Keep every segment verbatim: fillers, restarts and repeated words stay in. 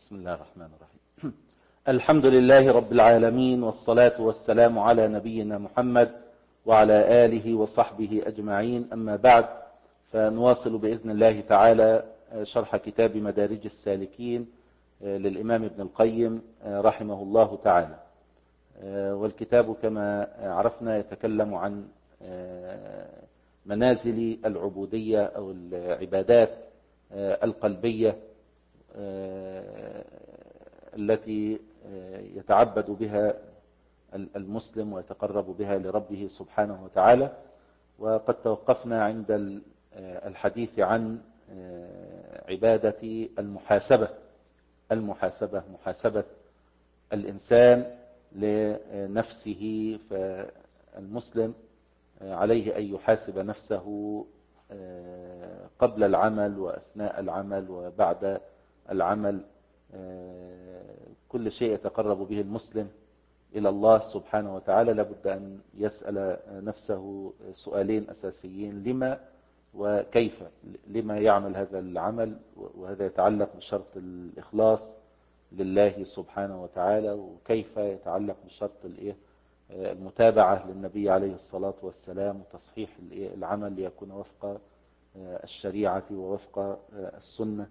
بسم الله الرحمن الرحيم. الحمد لله رب العالمين، والصلاة والسلام على نبينا محمد وعلى آله وصحبه أجمعين. أما بعد، فنواصل بإذن الله تعالى شرح كتاب مدارج السالكين للإمام ابن القيم رحمه الله تعالى. والكتاب كما عرفنا يتكلم عن منازل العبودية أو العبادات القلبية التي يتعبد بها المسلم ويتقرب بها لربه سبحانه وتعالى. وقد توقفنا عند الحديث عن عبادة المحاسبة المحاسبة محاسبة الإنسان لنفسه. فالمسلم عليه أن يحاسب نفسه قبل العمل وأثناء العمل وبعد العمل. كل شيء يتقرب به المسلم إلى الله سبحانه وتعالى لابد أن يسأل نفسه سؤالين أساسيين: لما وكيف. لما يعمل هذا العمل، وهذا يتعلق بشرط الإخلاص لله سبحانه وتعالى، وكيف يتعلق بشرط المتابعة للنبي عليه الصلاة والسلام وتصحيح العمل ليكون وفق الشريعة ووفق السنة.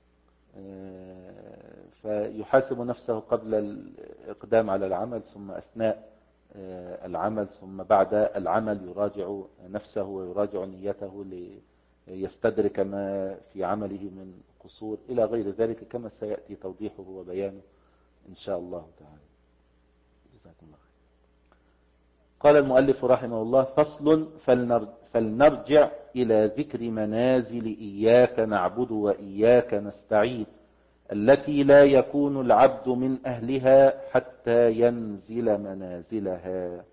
فيحاسب نفسه قبل الإقدام على العمل، ثم أثناء العمل، ثم بعد العمل يراجع نفسه ويراجع نيته ليستدرك ما في عمله من قصور إلى غير ذلك، كما سيأتي توضيحه وبيانه إن شاء الله تعالى. جزاكم الله خير. قال المؤلف رحمه الله: فصل. فلنرجع إلى ذكر منازل إياك نعبد وإياك نستعين، التي لا يكون العبد من أهلها حتى ينزل منازلها.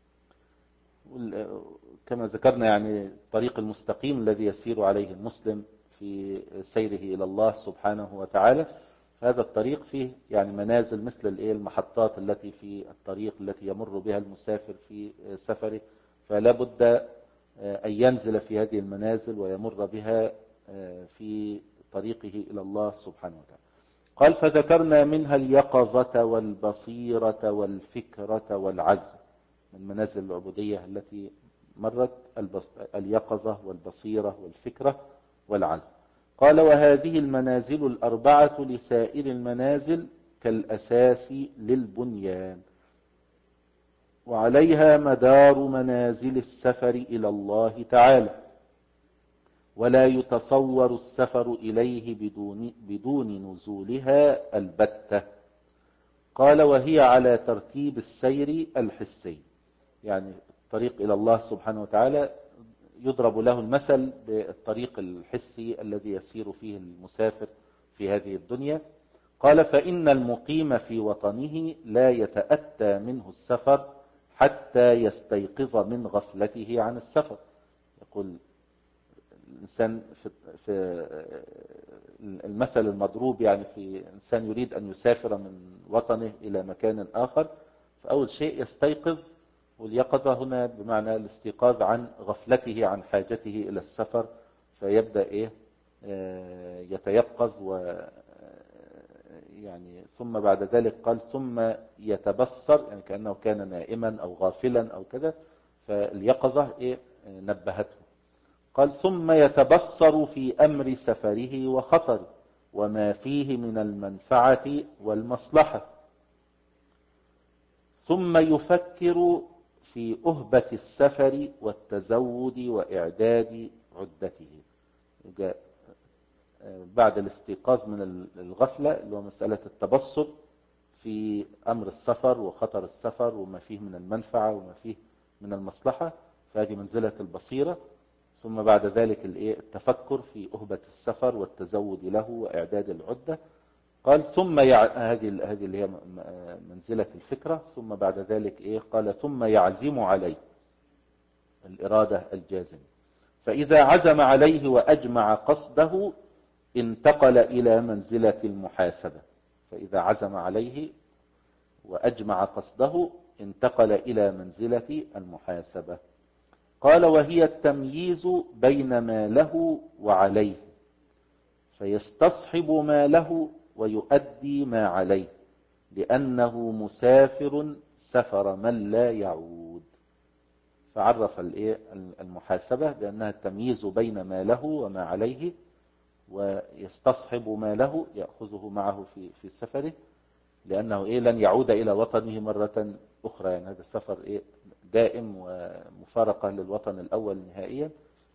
كما ذكرنا يعني الطريق المستقيم الذي يسير عليه المسلم في سيره إلى الله سبحانه وتعالى. هذا الطريق فيه يعني منازل مثل المحطات التي في الطريق التي يمر بها المسافر في سفره، فلا بد أن ينزل في هذه المنازل ويمر بها في طريقه إلى الله سبحانه وتعالى. قال: فذكرنا منها اليقظة والبصيرة والفكرة والعزم. من منازل العبودية التي مرت اليقظة والبصيرة والفكرة والعزم. قال: وهذه المنازل الأربعة لسائر المنازل كالأساس للبنيان، وعليها مدار منازل السفر إلى الله تعالى، ولا يتصور السفر إليه بدون, بدون نزولها البتة. قال: وهي على ترتيب السير الحسي، يعني الطريق إلى الله سبحانه وتعالى يضرب له المثل بالطريق الحسي الذي يسير فيه المسافر في هذه الدنيا. قال: فإن المقيم في وطنه لا يتأتى منه السفر حتى يستيقظ من غفلته عن السفر. يقول الإنسان في المثل المضروب يعني في إنسان يريد أن يسافر من وطنه إلى مكان آخر، فأول شيء يستيقظ، واليقظة هنا بمعنى الاستيقاظ عن غفلته عن حاجته إلى السفر، فيبدأ إيه يتيقظ و يعني ثم بعد ذلك قال: ثم يتبصر، يعني كأنه كان نائما أو غافلا أو كذا، فاليقظة إيه نبهته. قال: ثم يتبصر في أمر سفره وخطره وما فيه من المنفعة والمصلحة، ثم يفكر في أهبة السفر والتزود وإعداد عدته. بعد الاستيقاظ من الغفلة اللي هو مسألة التبصر في أمر السفر وخطر السفر وما فيه من المنفعة وما فيه من المصلحة، فهذه منزلة البصيرة. ثم بعد ذلك التفكر في أهبة السفر والتزود له وإعداد العدة. قال: ثم يع... هذه هذه اللي هي منزلة الفكرة. ثم بعد ذلك إيه قال: ثم يعزم عليه، الإرادة الجازمة. فإذا عزم عليه وأجمع قصده انتقل إلى منزلة المحاسبة. فإذا عزم عليه وأجمع قصده انتقل إلى منزلة المحاسبة. قال: وهي التمييز بين ما له وعليه، فيستصحب ما له ويؤدي ما عليه لأنه مسافر سفر من لا يعود. فعرف المحاسبة بأنها التمييز بين ما له وما عليه، ويستصحب ما له يأخذه معه في في سفره، لأنه إيه لن يعود إلى وطنه مرة أخرى. يعني هذا السفر إيه دائم ومفارقة للوطن الأول نهائيا.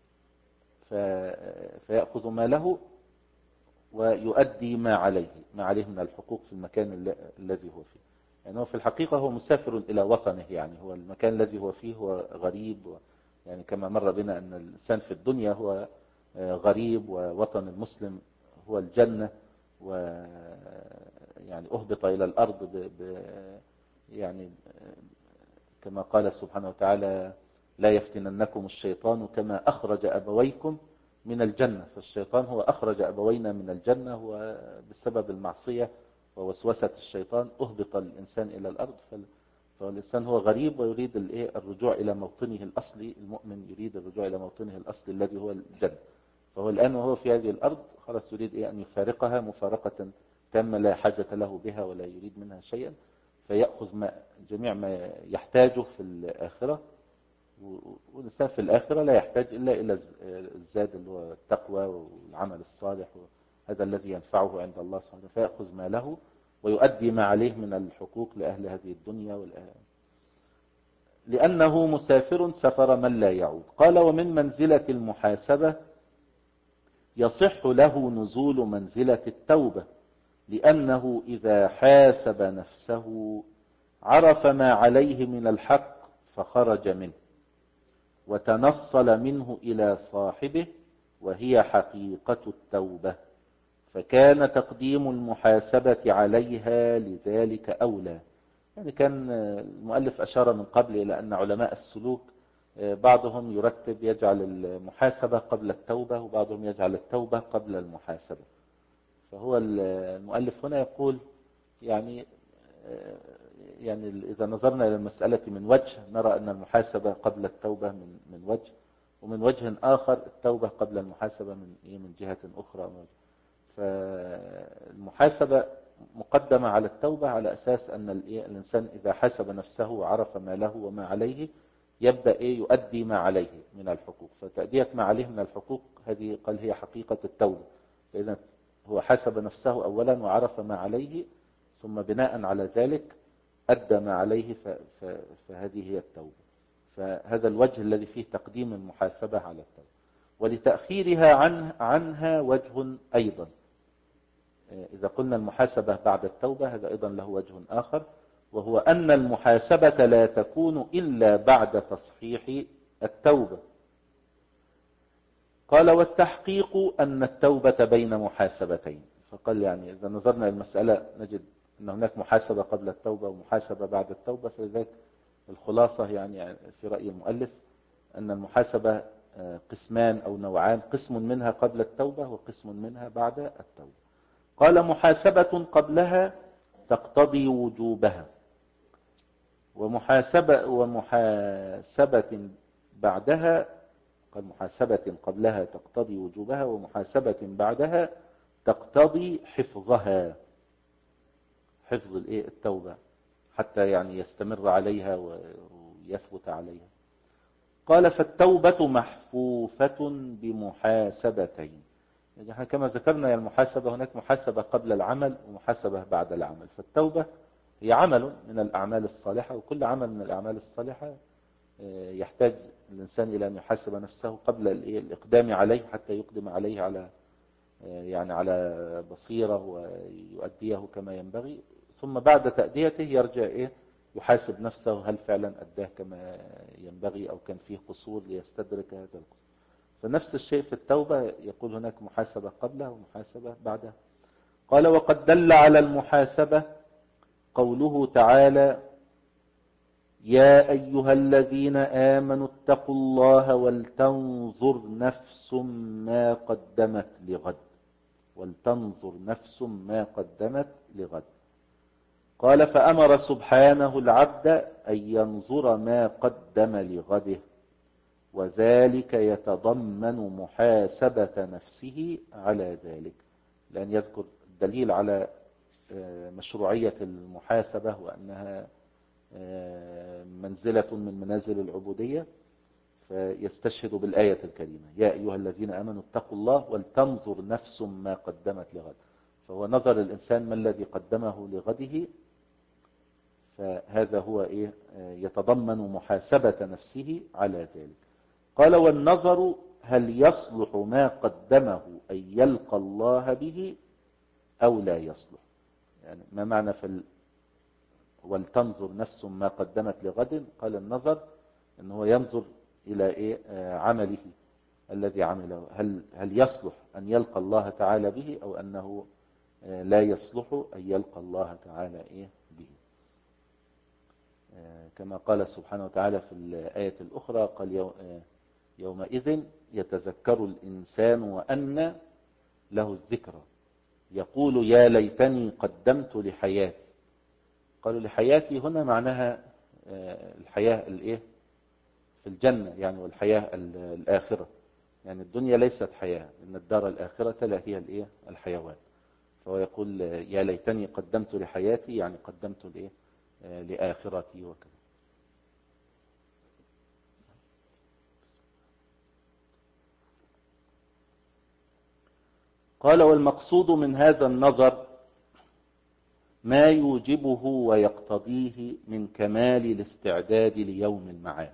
فيأخذ ما له ويؤدي ما عليه ما عليه من الحقوق في المكان الذي هو فيه. يعني هو في الحقيقة هو مسافر إلى وطنه، يعني هو المكان الذي هو فيه هو غريب. يعني كما مر بنا أن الإنسان في الدنيا هو غريب، ووطن المسلم هو الجنة، و يعني أهبط إلى الأرض ب... ب... يعني كما قال سبحانه وتعالى: لا يفتننكم الشيطان كما أخرج أبويكم من الجنة. فالشيطان هو أخرج أبوينا من الجنة، هو بسبب المعصية ووسوسة الشيطان أهبط الإنسان إلى الأرض. فالإنسان هو غريب ويريد الرجوع إلى موطنه الأصلي. المؤمن يريد الرجوع إلى موطنه الأصلي الذي هو الجنة. فهو الآن وهو في هذه الأرض خلاص يريد أن يفارقها مفارقة تامة، لا حاجة له بها ولا يريد منها شيئا، فيأخذ ما جميع ما يحتاجه في الآخرة. والإنسان في الآخرة لا يحتاج إلا إلى الزاد اللي هو التقوى والعمل الصالح، هذا الذي ينفعه عند الله سبحانه. فيأخذ ما له ويؤدي ما عليه من الحقوق لأهل هذه الدنيا والآخرة، لأنه مسافر سفر من لا يعود. قال: ومن منزلة المحاسبة يصح له نزول منزلة التوبة، لأنه إذا حاسب نفسه عرف ما عليه من الحق فخرج منه وتنصل منه إلى صاحبه، وهي حقيقة التوبة، فكان تقديم المحاسبة عليها لذلك أولى. يعني كان المؤلف أشار من قبل إلى أن علماء السلوك بعضهم يرتب يجعل المحاسبة قبل التوبة، وبعضهم يجعل التوبة قبل المحاسبة. فهو المؤلف هنا يقول يعني يعني إذا نظرنا إلى المسألة من وجه نرى أن المحاسبة قبل التوبة من من وجه، ومن وجه آخر التوبة قبل المحاسبة من من جهة أخرى. فالمحاسبة مقدمة على التوبة على أساس أن الإنسان إذا حاسب نفسه وعرف ما له وما عليه يبدأ إيه يؤدي ما عليه من الحقوق. فتأدية ما عليه من الحقوق هذه قال هي حقيقة التوبة. فإذا هو حاسب نفسه أولا وعرف ما عليه، ثم بناء على ذلك أدى ما عليه، فهذه هي التوبة. فهذا الوجه الذي فيه تقديم المحاسبة على التوبة. ولتأخيرها عنه عنها وجه أيضا. إذا قلنا المحاسبة بعد التوبة هذا أيضا له وجه آخر، وهو أن المحاسبة لا تكون إلا بعد تصحيح التوبة. قال: والتحقيق أن التوبة بين محاسبتين. فقال يعني إذا نظرنا المسألة نجد أن هناك محاسبة قبل التوبة ومحاسبة بعد التوبة. فلذلك الخلاصة يعني في رأي المؤلف أن المحاسبة قسمان أو نوعان، قسم منها قبل التوبة وقسم منها بعد التوبة. قال: محاسبة قبلها تقتضي وجوبها، ومحاسبة ومحاسبة بعدها قال محاسبة قبلها تقتضي وجوبها، ومحاسبة بعدها تقتضي حفظها، حفظ الايه التوبة حتى يعني يستمر عليها ويثبت عليها. قال: فالتوبة محفوفة بمحاسبتين. يعني كما ذكرنا يا المحاسبة هناك محاسبة قبل العمل ومحاسبة بعد العمل. فالتوبة هي عمل من الأعمال الصالحة، وكل عمل من الأعمال الصالحة يحتاج الإنسان إلى أن يحاسب نفسه قبل الإقدام عليه حتى يقدم عليه على يعني على بصيرة ويؤديه كما ينبغي. ثم بعد تأديته يرجع إيه يحاسب نفسه هل فعلا أداه كما ينبغي أو كان فيه قصور ليستدرك هذا القصور. فنفس الشيء في التوبة، يقول هناك محاسبة قبلها ومحاسبة بعدها. قال: وقد دل على المحاسبة قوله تعالى: يا أيها الذين آمنوا اتقوا الله ولتنظر نفس ما قدمت لغد، ولتنظر نفس ما قدمت لغد. قال: فأمر سبحانه العبد أن ينظر ما قدم لغده، وذلك يتضمن محاسبة نفسه على ذلك، لأن يذكر الدليل على مشروعية المحاسبة وأنها منزلة من منازل العبودية، فيستشهد بالآية الكريمة: يا أيها الذين آمنوا اتقوا الله ولتنظر نفس ما قدمت لغد. فهو نظر الإنسان ما الذي قدمه لغده، فهذا هو إيه يتضمن محاسبة نفسه على ذلك. قال: والنظر هل يصلح ما قدمه أن يلقى الله به أو لا يصلح. يعني ما معنى في ال... ولتنظر نفس ما قدمت لغد؟ قال النظر أنه هو ينظر إلى إيه عمله الذي عمله، هل هل يصلح أن يلقى الله تعالى به أو أنه لا يصلح أن يلقى الله تعالى إيه به. كما قال سبحانه وتعالى في الآية الأخرى: قال يومئذ يتذكر الإنسان وأنى له الذكرى يقول يا ليتني قدمت لحياتي. قالوا لحياتي هنا معناها الحياة الايه في الجنة يعني، والحياة الآخرة. يعني الدنيا ليست حياة، إن الدار الآخرة لا هي الايه الحيوان. فهو يقول يا ليتني قدمت لحياتي، يعني قدمت الايه لآخرتي وكذا. قال: والمقصود من هذا النظر ما يوجبه ويقتضيه من كمال الاستعداد ليوم المعاد،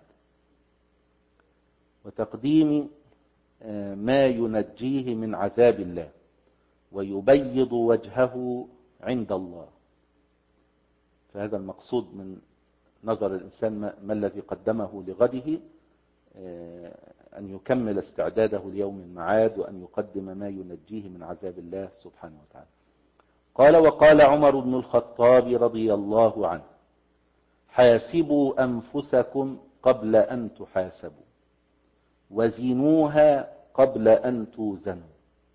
وتقديم ما ينجيه من عذاب الله ويبيض وجهه عند الله. فهذا المقصود من نظر الإنسان ما الذي قدمه لغده، أن يكمل استعداده ليوم المعاد وأن يقدم ما ينجيه من عذاب الله سبحانه وتعالى. قال: وقال عمر بن الخطاب رضي الله عنه: حاسبوا أنفسكم قبل أن تحاسبوا وزنوها قبل أن توزنوا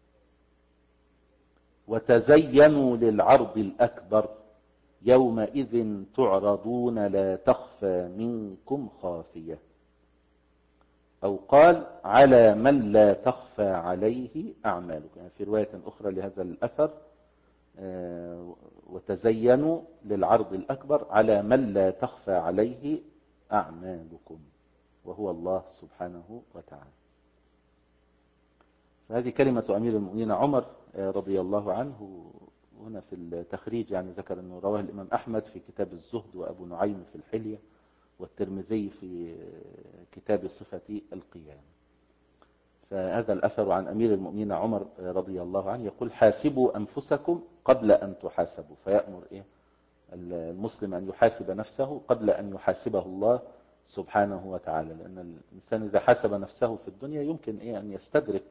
وتزينوا للعرض الأكبر يومئذ تعرضون لا تخفى منكم خافية. أو قال: على من لا تخفى عليه أعمالكم. يعني في رواية أخرى لهذا الأثر: وتزينوا للعرض الأكبر على من لا تخفى عليه أعمالكم، وهو الله سبحانه وتعالى. فهذه كلمة أمير المؤمنين عمر رضي الله عنه. هنا في التخريج يعني ذكر أنه رواه الإمام أحمد في كتاب الزهد، وأبو نعيم في الحلية، والترمذي في كتاب صفة القيامة. فهذا الأثر عن أمير المؤمنين عمر رضي الله عنه يقول: حاسبوا أنفسكم قبل أن تحاسبوا. فيأمر إيه المسلم أن يحاسب نفسه قبل أن يحاسبه الله سبحانه وتعالى، لأن الإنسان إذا حاسب نفسه في الدنيا يمكن إيه أن يستدرك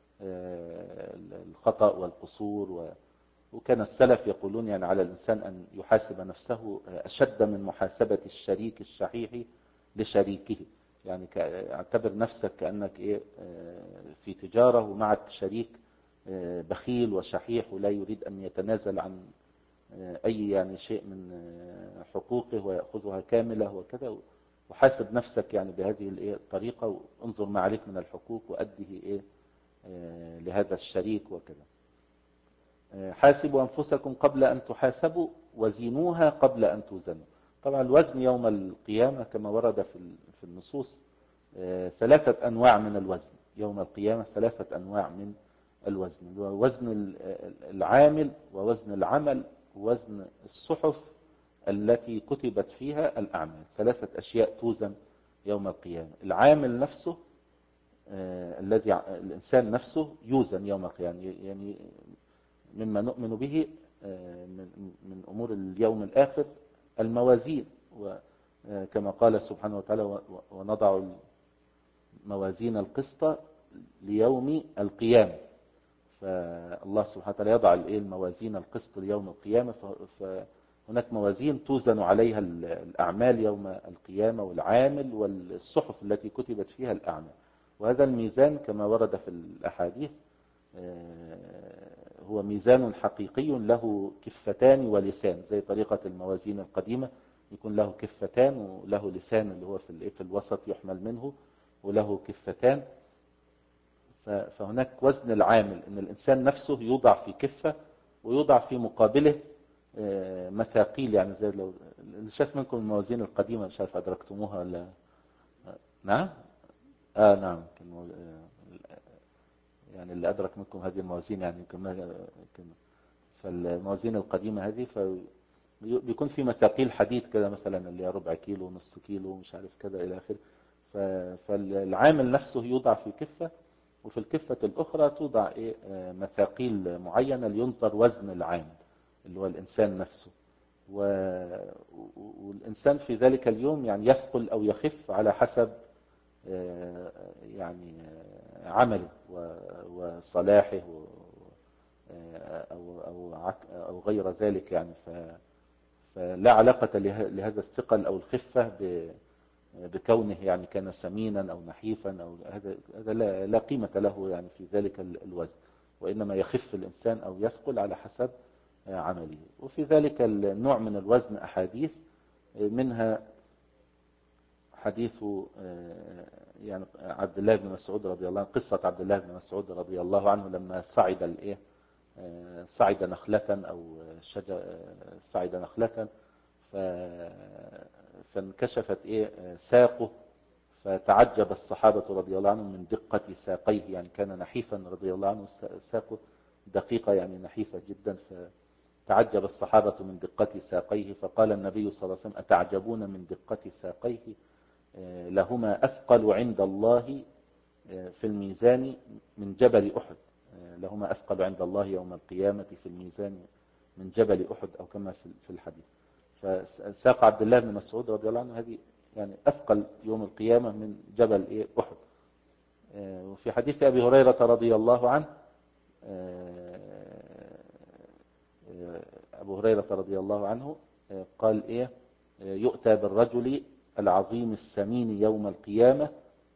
الخطأ والقصور. وكان السلف يقولون يعني على الإنسان أن يحاسب نفسه أشد من محاسبة الشريك الشحيح لشريكه. يعني اعتبر نفسك كأنك إيه في تجارة ومعك شريك بخيل وشحيح ولا يريد أن يتنازل عن أي يعني شيء من حقوقه ويأخذها كاملة وكذا. وحاسب نفسك يعني بهذه الطريقة، وانظر ما عليك من الحقوق وأديه إيه لهذا الشريك وكذا. حاسبوا أنفسكم قبل أن تحاسبوا وزنوها قبل أن توزنوا. طبعا الوزن يوم القيامة كما ورد في النصوص ثلاثة أنواع من الوزن يوم القيامة، ثلاثة أنواع من الوزن: وزن العامل، ووزن العمل، ووزن الصحف التي كتبت فيها الأعمال. ثلاثة أشياء توزن يوم القيامة. العامل نفسه الذي الإنسان نفسه يوزن يوم القيامة، يعني مما نؤمن به من أمور اليوم الآخر الموازين، وكما قال سبحانه وتعالى: ونضع الموازين القسط ليوم القيامة. فالله سبحانه وتعالى يضع الموازين القسط ليوم القيامة، فهناك موازين توزن عليها الأعمال يوم القيامة، والعامل والصحف التي كتبت فيها الأعمال. وهذا الميزان كما ورد في الأحاديث هو ميزان حقيقي له كفتان ولسان، زي طريقة الموازين القديمة يكون له كفتان وله لسان اللي هو في في الوسط يحمل منه، وله كفتان. فهناك وزن العامل، ان الانسان نفسه يوضع في كفة ويوضع في مقابله مثاقيل، يعني زي لو اللي شاف منكم الموازين القديمة، مش عارف أدركتموها ولا. نعم آه نعم كان يعني اللي أدرك منكم هذه الموازين يعني يمكن. فالموازين القديمة هذه فبيكون في مثاقيل حديد كده مثلا اللي هي ربع كيلو نص كيلو مش عارف كده إلى آخره. فالعامل نفسه يوضع في كفة، وفي الكفة الأخرى توضع إيه مثاقيل معينة لينظر وزن العامل اللي هو الإنسان نفسه. والإنسان في ذلك اليوم يعني يثقل أو يخف على حسب يعني عمله وصلاحه أو أو أو غير ذلك يعني. فلا علاقة لهذا الثقل أو الخفة بكونه يعني كان سمينا أو نحيفا أو هذا هذا لا قيمة له يعني في ذلك الوزن، وإنما يخف الإنسان أو يثقل على حسب عمله. وفي ذلك النوع من الوزن أحاديث، منها حديث يعني عبد الله بن مسعود رضي الله عنه، قصة عبد الله بن مسعود رضي الله عنه لما صعد الايه صعد نخلة أو شجر صعد نخلة فانكشفت ايه ساقه، فتعجب الصحابة رضي الله عنهم من دقة ساقيه، يعني كان نحيفا رضي الله عنه ساقه دقيقة يعني نحيفة جدا. فتعجب الصحابة من دقة ساقيه، فقال النبي صلى الله عليه وسلم أتعجبون من دقة ساقيه؟ لهما أثقل عند الله في الميزان من جبل أحد، لهما أثقل عند الله يوم القيامة في الميزان من جبل أحد أو كما في الحديث. فساق عبد الله بن مسعود رضي الله عنه هذه يعني أثقل يوم القيامة من جبل إيه أحد. وفي حديث أبي هريرة رضي الله عنه، أبو هريرة رضي الله عنه قال إيه يؤتى بالرجل العظيم السمين يوم القيامة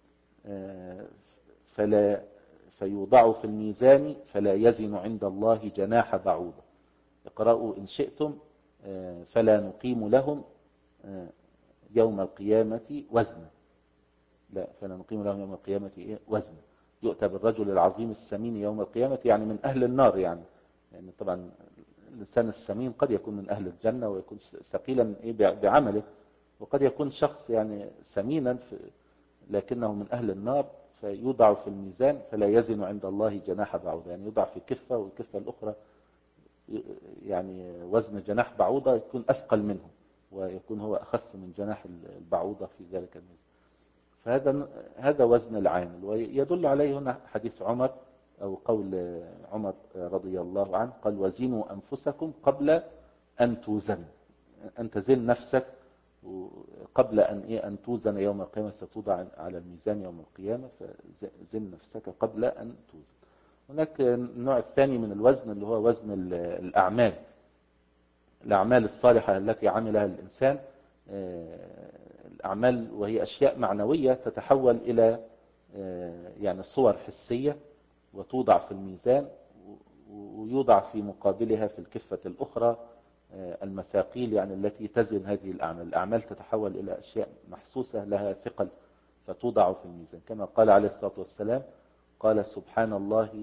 فلا فيوضع في الميزان فلا يزن عند الله جناح بعوضة. اقرأوا إن شئتم فلا نقيم لهم يوم القيامة وزنا، لا فلا نقيم لهم يوم القيامة إيه وزنا. يؤتى بالرجل العظيم السمين يوم القيامة يعني من أهل النار، يعني يعني طبعا الإنسان السمين قد يكون من أهل الجنة ويكون ثقيلا بعمله، وقد يكون شخص يعني سمينا لكنه من أهل النار، فيوضع في الميزان فلا يزن عند الله جناح بعوضة، يعني يوضع في كفة والكفة الأخرى يعني وزن جناح بعوضة يكون أثقل منه، ويكون هو أخف من جناح البعوضة في ذلك الميزان. فهذا هذا وزن العامل. ويدل عليه هنا حديث عمر أو قول عمر رضي الله عنه قال وزنوا أنفسكم قبل أن توزن، أن تزن نفسك قبل أن إيه أن توزن يوم القيامة، ستوضع على الميزان يوم القيامة، فزن نفسك قبل أن توزن. هناك النوع الثاني من الوزن اللي هو وزن الأعمال، الأعمال الصالحة التي عملها الإنسان، الأعمال وهي أشياء معنوية تتحول إلى يعني صور حسية وتوضع في الميزان، ويوضع في مقابلها في الكفة الأخرى المثاقيل يعني التي تزن هذه الأعمال. الأعمال تتحول إلى أشياء محسوسة لها ثقل فتوضع في الميزان، كما قال عليه الصلاة والسلام قال سبحان الله.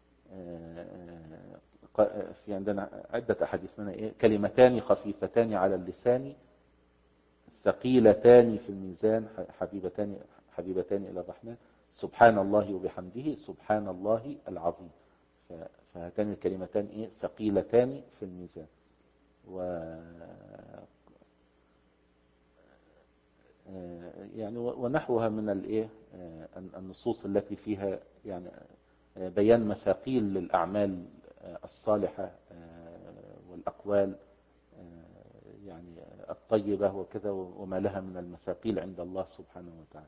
في عندنا عدة أحاديث منها إيه كلمتان خفيفتان على اللسان ثقيلتان في الميزان حبيبتان حبيبتان إلى الرحمن سبحان الله وبحمده سبحان الله العظيم. فهاتان الكلمتان إيه ثقيلتان في الميزان. و يعني ونحوها من الايه النصوص التي فيها يعني بيان مثاقيل للأعمال الصالحة والأقوال يعني الطيبة وكذا، وما لها من المثاقيل عند الله سبحانه وتعالى.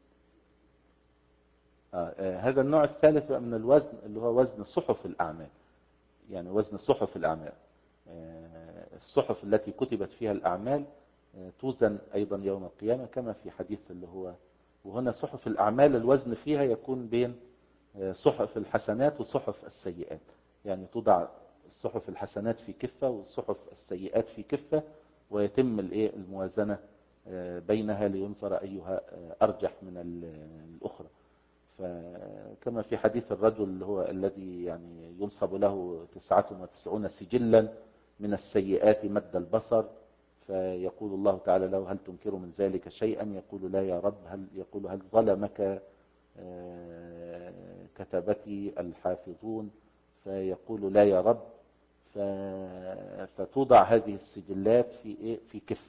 هذا النوع الثالث من الوزن اللي هو وزن صحف الأعمال، يعني وزن صحف الأعمال، الصحف التي كتبت فيها الأعمال توزن أيضا يوم القيامة كما في حديث اللي هو. وهنا صحف الأعمال الوزن فيها يكون بين صحف الحسنات وصحف السيئات، يعني توضع صحف الحسنات في كفة والصحف السيئات في كفة، ويتم الايه الموازنة بينها لينظر أيها أرجح من الأخرى. فكما في حديث الرجل اللي هو الذي يعني ينصب له تسعة وتسعون سجلا من السيئات مد البصر، فيقول الله تعالى له هل تنكر من ذلك شيئا؟ يقول لا يا رب. هل يقول هل ظلمك كتبتي الحافظون؟ فيقول لا يا رب. فتوضع هذه السجلات في ايه؟ في كفة،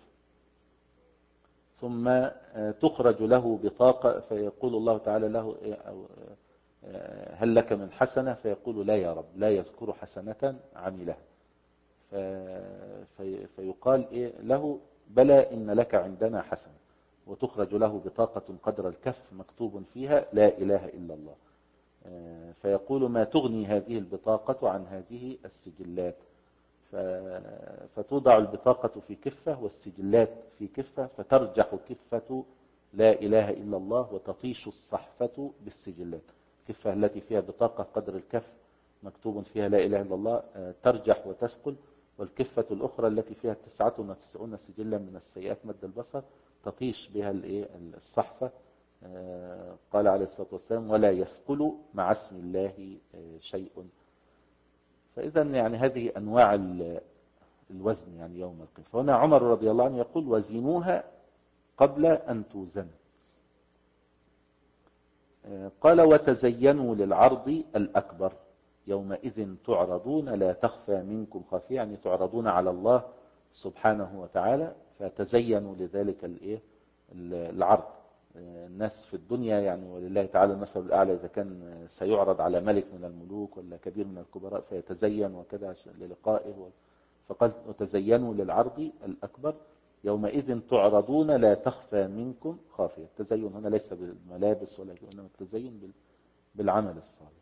ثم تخرج له بطاقة، فيقول الله تعالى له إيه؟ هل لك من حسنة؟ فيقول لا يا رب، لا يذكر حسنة عملها. في فيقال إيه له بلى إن لك عندنا حسنة، وتخرج له بطاقة قدر الكف مكتوب فيها لا إله إلا الله. فيقول ما تغني هذه البطاقة عن هذه السجلات؟ فتوضع البطاقة في كفة والسجلات في كفة، فترجح كفة لا إله إلا الله وتطيش الصحفة بالسجلات. الكفة التي فيها بطاقة قدر الكف مكتوب فيها لا إله إلا الله ترجح وتثقل، والكفة الأخرى التي فيها تسعة وتسعون سجلا من السيئات مد البصر تطيش بها الصحفة. قال عليه الصلاة والسلام ولا يثقل مع اسم الله شيء. فإذا يعني هذه أنواع الوزن يعني يوم القيامة. فهنا عمر رضي الله عنه يقول وزنوها قبل أن توزن. قال وتزينوا للعرض الأكبر يومئذ تعرضون لا تخفى منكم خافية، يعني تعرضون على الله سبحانه وتعالى، فتزينوا لذلك الايه العرض. الناس في الدنيا يعني ولله تعالى المثل الأعلى، إذا كان سيعرض على ملك من الملوك ولا كبير من الكبراء فيتزين وكذا للقائه، فقال وتزينوا للعرض الأكبر يومئذ تعرضون لا تخفى منكم خافية. التزين هنا ليس بالملابس ولا إنما التزين بالعمل الصالح.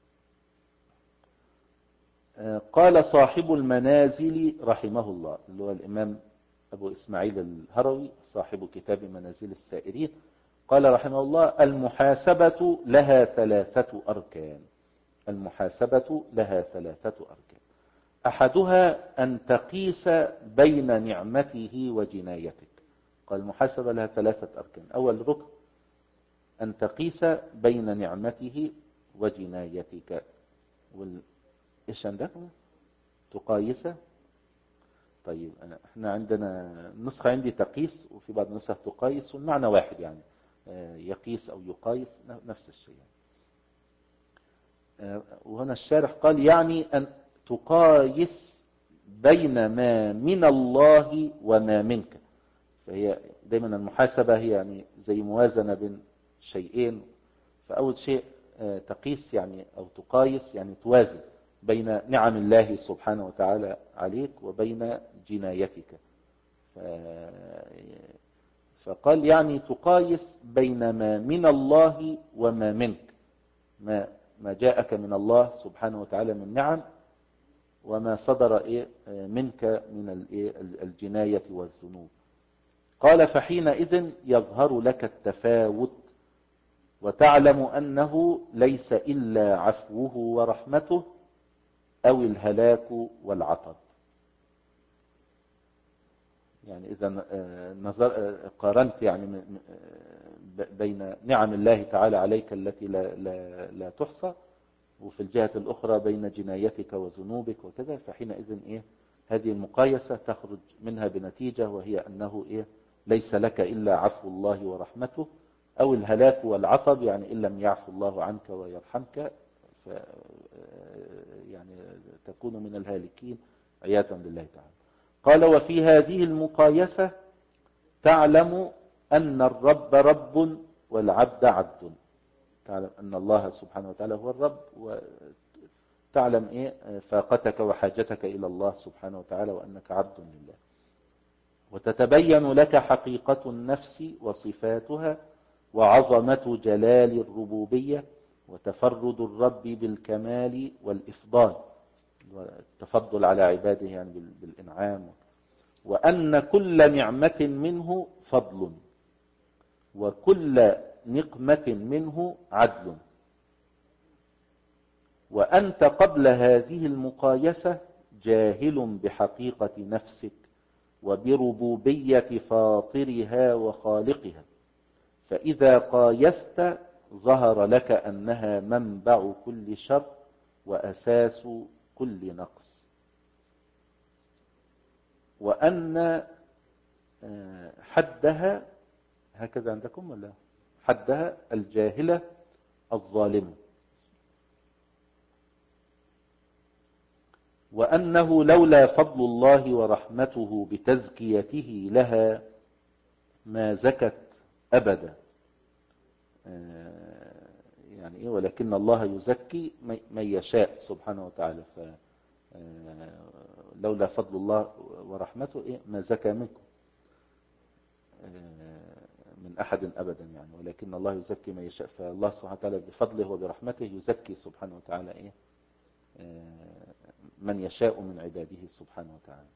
قال صاحب المنازل رحمه الله اللي هو الإمام أبو إسماعيل الهروي صاحب كتاب منازل السائرين، قال رحمه الله المحاسبة لها ثلاثة أركان. المحاسبة لها ثلاثة أركان، أحدها أن تقيس بين نعمته وجنايتك. قال المحاسبة لها ثلاثة أركان. أول ركن أن تقيس بين نعمته وجنايتك. وال... إيش عندك؟ تقايس. طيب أنا احنا عندنا نسخة عندي تقيس وفي بعض النسخ تقايس والمعنى واحد، يعني يقيس أو يقايس نفس الشيء. وهنا الشارح قال يعني أن تقايس بين ما من الله وما منك. فهي دايما المحاسبة هي يعني زي موازنة بين شيئين. فأول شيء تقيس يعني أو تقايس يعني توازن بين نعم الله سبحانه وتعالى عليك وبين جنايتك. فقال يعني تقايس بين ما من الله وما منك، ما ما جاءك من الله سبحانه وتعالى من نعم وما صدر إيه منك من الجناية والذنوب. قال فحينئذ يظهر لك التفاوت وتعلم أنه ليس إلا عفوه ورحمته أو الهلاك والعطب. يعني إذا نظر قارنت يعني بين نعم الله تعالى عليك التي لا, لا, لا تحصى، وفي الجهة الأخرى بين جنايتك وذنوبك وكذا، فحينئذ إيه هذه المقايسة تخرج منها بنتيجة، وهي أنه إيه ليس لك إلا عفو الله ورحمته أو الهلاك والعطب، يعني إن لم يعفو الله عنك ويرحمك ف يعني تكون من الهالكين عياذا بالله تعالى. قال وفي هذه المقايسة تعلم أن الرب رب والعبد عبد. تعلم أن الله سبحانه وتعالى هو الرب، وتعلم إيه فاقتك وحاجتك إلى الله سبحانه وتعالى وأنك عبد لله. وتتبين لك حقيقة النفس وصفاتها وعظمة جلال الربوبية وتفرد الرب بالكمال والإفضال والتفضل على عباده يعني بالإنعام، وأن كل نعمة منه فضل وكل نقمة منه عدل. وأنت قبل هذه المقايسة جاهل بحقيقة نفسك وبربوبية فاطرها وخالقها، فإذا قايست ظهر لك أنها منبع كل شر وأساس كل نقص، وأن حدها هكذا عندكم ولا حدها الجاهلة الظالمة، وأنه لولا فضل الله ورحمته بتزكيته لها ما زكت أبدا. يعني إيه؟ ولكن الله يزكي من يشاء سبحانه وتعالى، فلولا فضل الله ورحمته إيه؟ ما زكى منكم من أحد أبدا يعني، ولكن الله يزكي من يشاء. فالله سبحانه وتعالى بفضله وبرحمته يزكي سبحانه وتعالى إيه؟ من يشاء من عباده سبحانه وتعالى.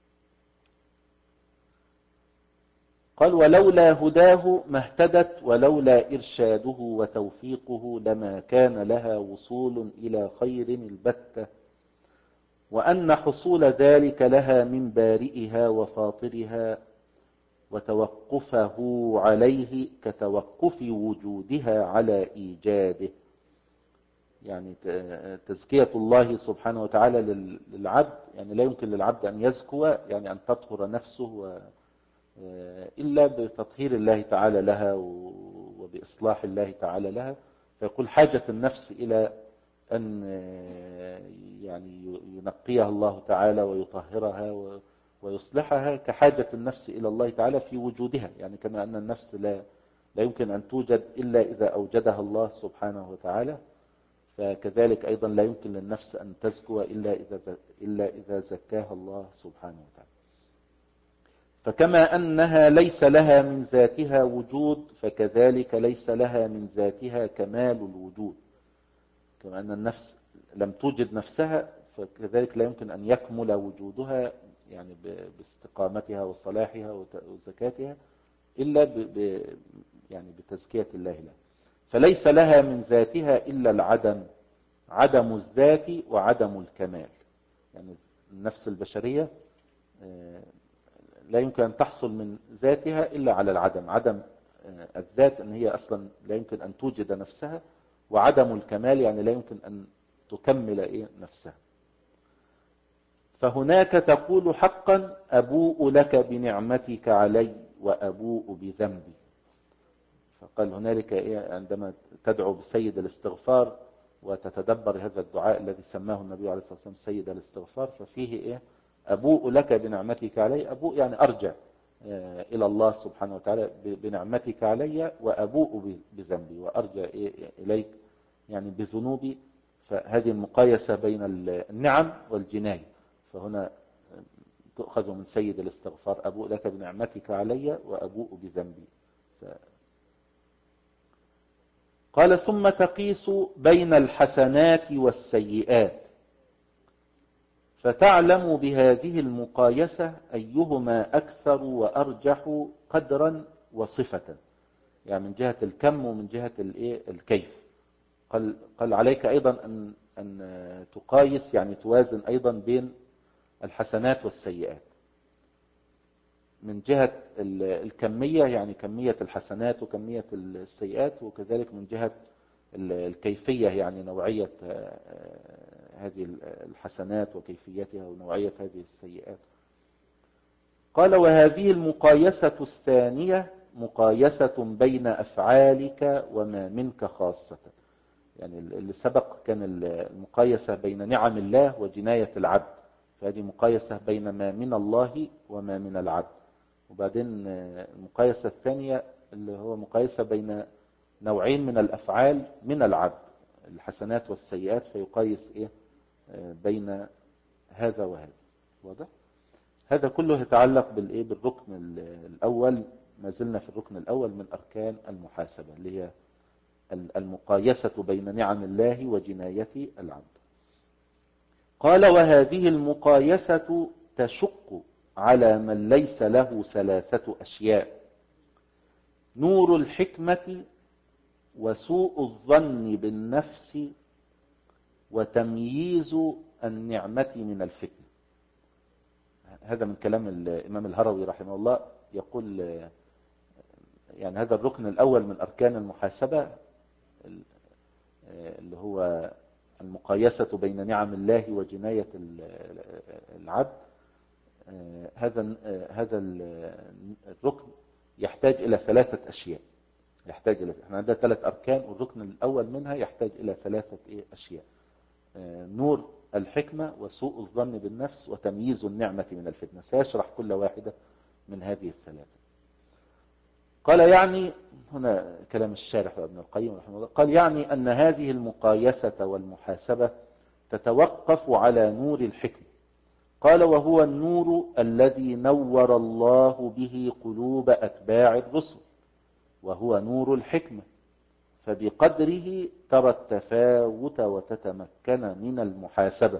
قال ولولا هداه ما اهتدت، ولولا إرشاده وتوفيقه لما كان لها وصول إلى خير البتة، وأن حصول ذلك لها من بارئها وفاطرها، وتوقفه عليه كتوقف وجودها على إيجاده. يعني تزكية الله سبحانه وتعالى للعبد، يعني لا يمكن للعبد أن يزكو، يعني أن تطهر نفسه إلا بتطهير الله تعالى لها وبإصلاح الله تعالى لها. فيقول حاجة النفس إلى أن يعني ينقيها الله تعالى ويطهرها ويصلحها كحاجة النفس إلى الله تعالى في وجودها، يعني كما أن النفس لا لا يمكن أن توجد إلا إذا أوجدها الله سبحانه وتعالى، فكذلك أيضا لا يمكن للنفس أن تزكو إلا إذا إلا إذا زكاها الله سبحانه وتعالى. فكما أنها ليس لها من ذاتها وجود، فكذلك ليس لها من ذاتها كمال الوجود. كما أن النفس لم توجد نفسها، فكذلك لا يمكن أن يكمل وجودها يعني باستقامتها وصلاحها وزكاتها إلا ب يعني بتزكية الله لها. فليس لها من ذاتها إلا العدم، عدم الذات وعدم الكمال. يعني النفس البشرية لا يمكن أن تحصل من ذاتها إلا على العدم، عدم الذات أن هي أصلا لا يمكن أن توجد نفسها، وعدم الكمال يعني لا يمكن أن تكمل إيه نفسها. فهناك تقول حقا أبوء لك بنعمتك علي وأبوء بذنبي. فقال هنالك إيه عندما تدعو بسيد الاستغفار وتتدبر هذا الدعاء الذي سماه النبي عليه الصلاة والسلام سيد الاستغفار، ففيه إيه أبوء لك بنعمتك علي. أبوء يعني أرجع إلى الله سبحانه وتعالى بنعمتك علي، وأبوء بذنبي وأرجع إليك يعني بذنوبي. فهذه المقايسة بين النعم والجناية، فهنا تؤخذ من سيد الاستغفار أبوء لك بنعمتك علي وأبوء بذنبي. قال ثم تقيس بين الحسنات والسيئات، فتعلم بهذه المقايسة أيهما أكثر وأرجح قدرا وصفة، يعني من جهة الكم ومن جهة الكيف. قال, قال عليك أيضا أن, أن تقايس يعني توازن أيضا بين الحسنات والسيئات، من جهة الكمية يعني كمية الحسنات وكمية السيئات، وكذلك من جهة الكيفية يعني نوعية هذه الحسنات وكيفيتها ونوعية هذه السيئات. قال وهذه المقايسة الثانية مقايسة بين أفعالك وما منك خاصة. يعني اللي سبق كان المقايسة بين نعم الله وجناية العبد، فهذه مقايسة بين ما من الله وما من العبد. وبعدين المقايسة الثانية اللي هو مقايسة بين نوعين من الأفعال من العبد، الحسنات والسيئات، فيقايس إيه بين هذا وهذا. واضح؟ هذا كله يتعلق بالإيه بالركن الأول. ما زلنا في الركن الأول من أركان المحاسبة اللي هي المقايسة بين نعم الله وجناية العبد. قال وهذه المقايسة تشق على من ليس له ثلاثة أشياء: نور الحكمة، وسوء الظن بالنفس، وتمييز النعمة من الفتنة. هذا من كلام الإمام الهروي رحمه الله. يقول يعني هذا الركن الأول من أركان المحاسبة اللي هو المقايسة بين نعم الله وجناية العبد، هذا هذا الركن يحتاج إلى ثلاثة أشياء. يحتاج إلى احنا عندنا ثلاث أركان، والركن الأول منها يحتاج إلى ثلاثة أشياء: نور الحكمة، وسوء الظن بالنفس، وتمييز النعمة من الفتنة. سيشرح كل واحدة من هذه الثلاثة. قال يعني هنا كلام الشارح ابن القيم رحمه الله، قال يعني أن هذه المقايسة والمحاسبة تتوقف على نور الحكمة. قال وهو النور الذي نور الله به قلوب أتباع الرسل، وهو نور الحكمة، فبقدره ترى التفاوت وتتمكن من المحاسبة.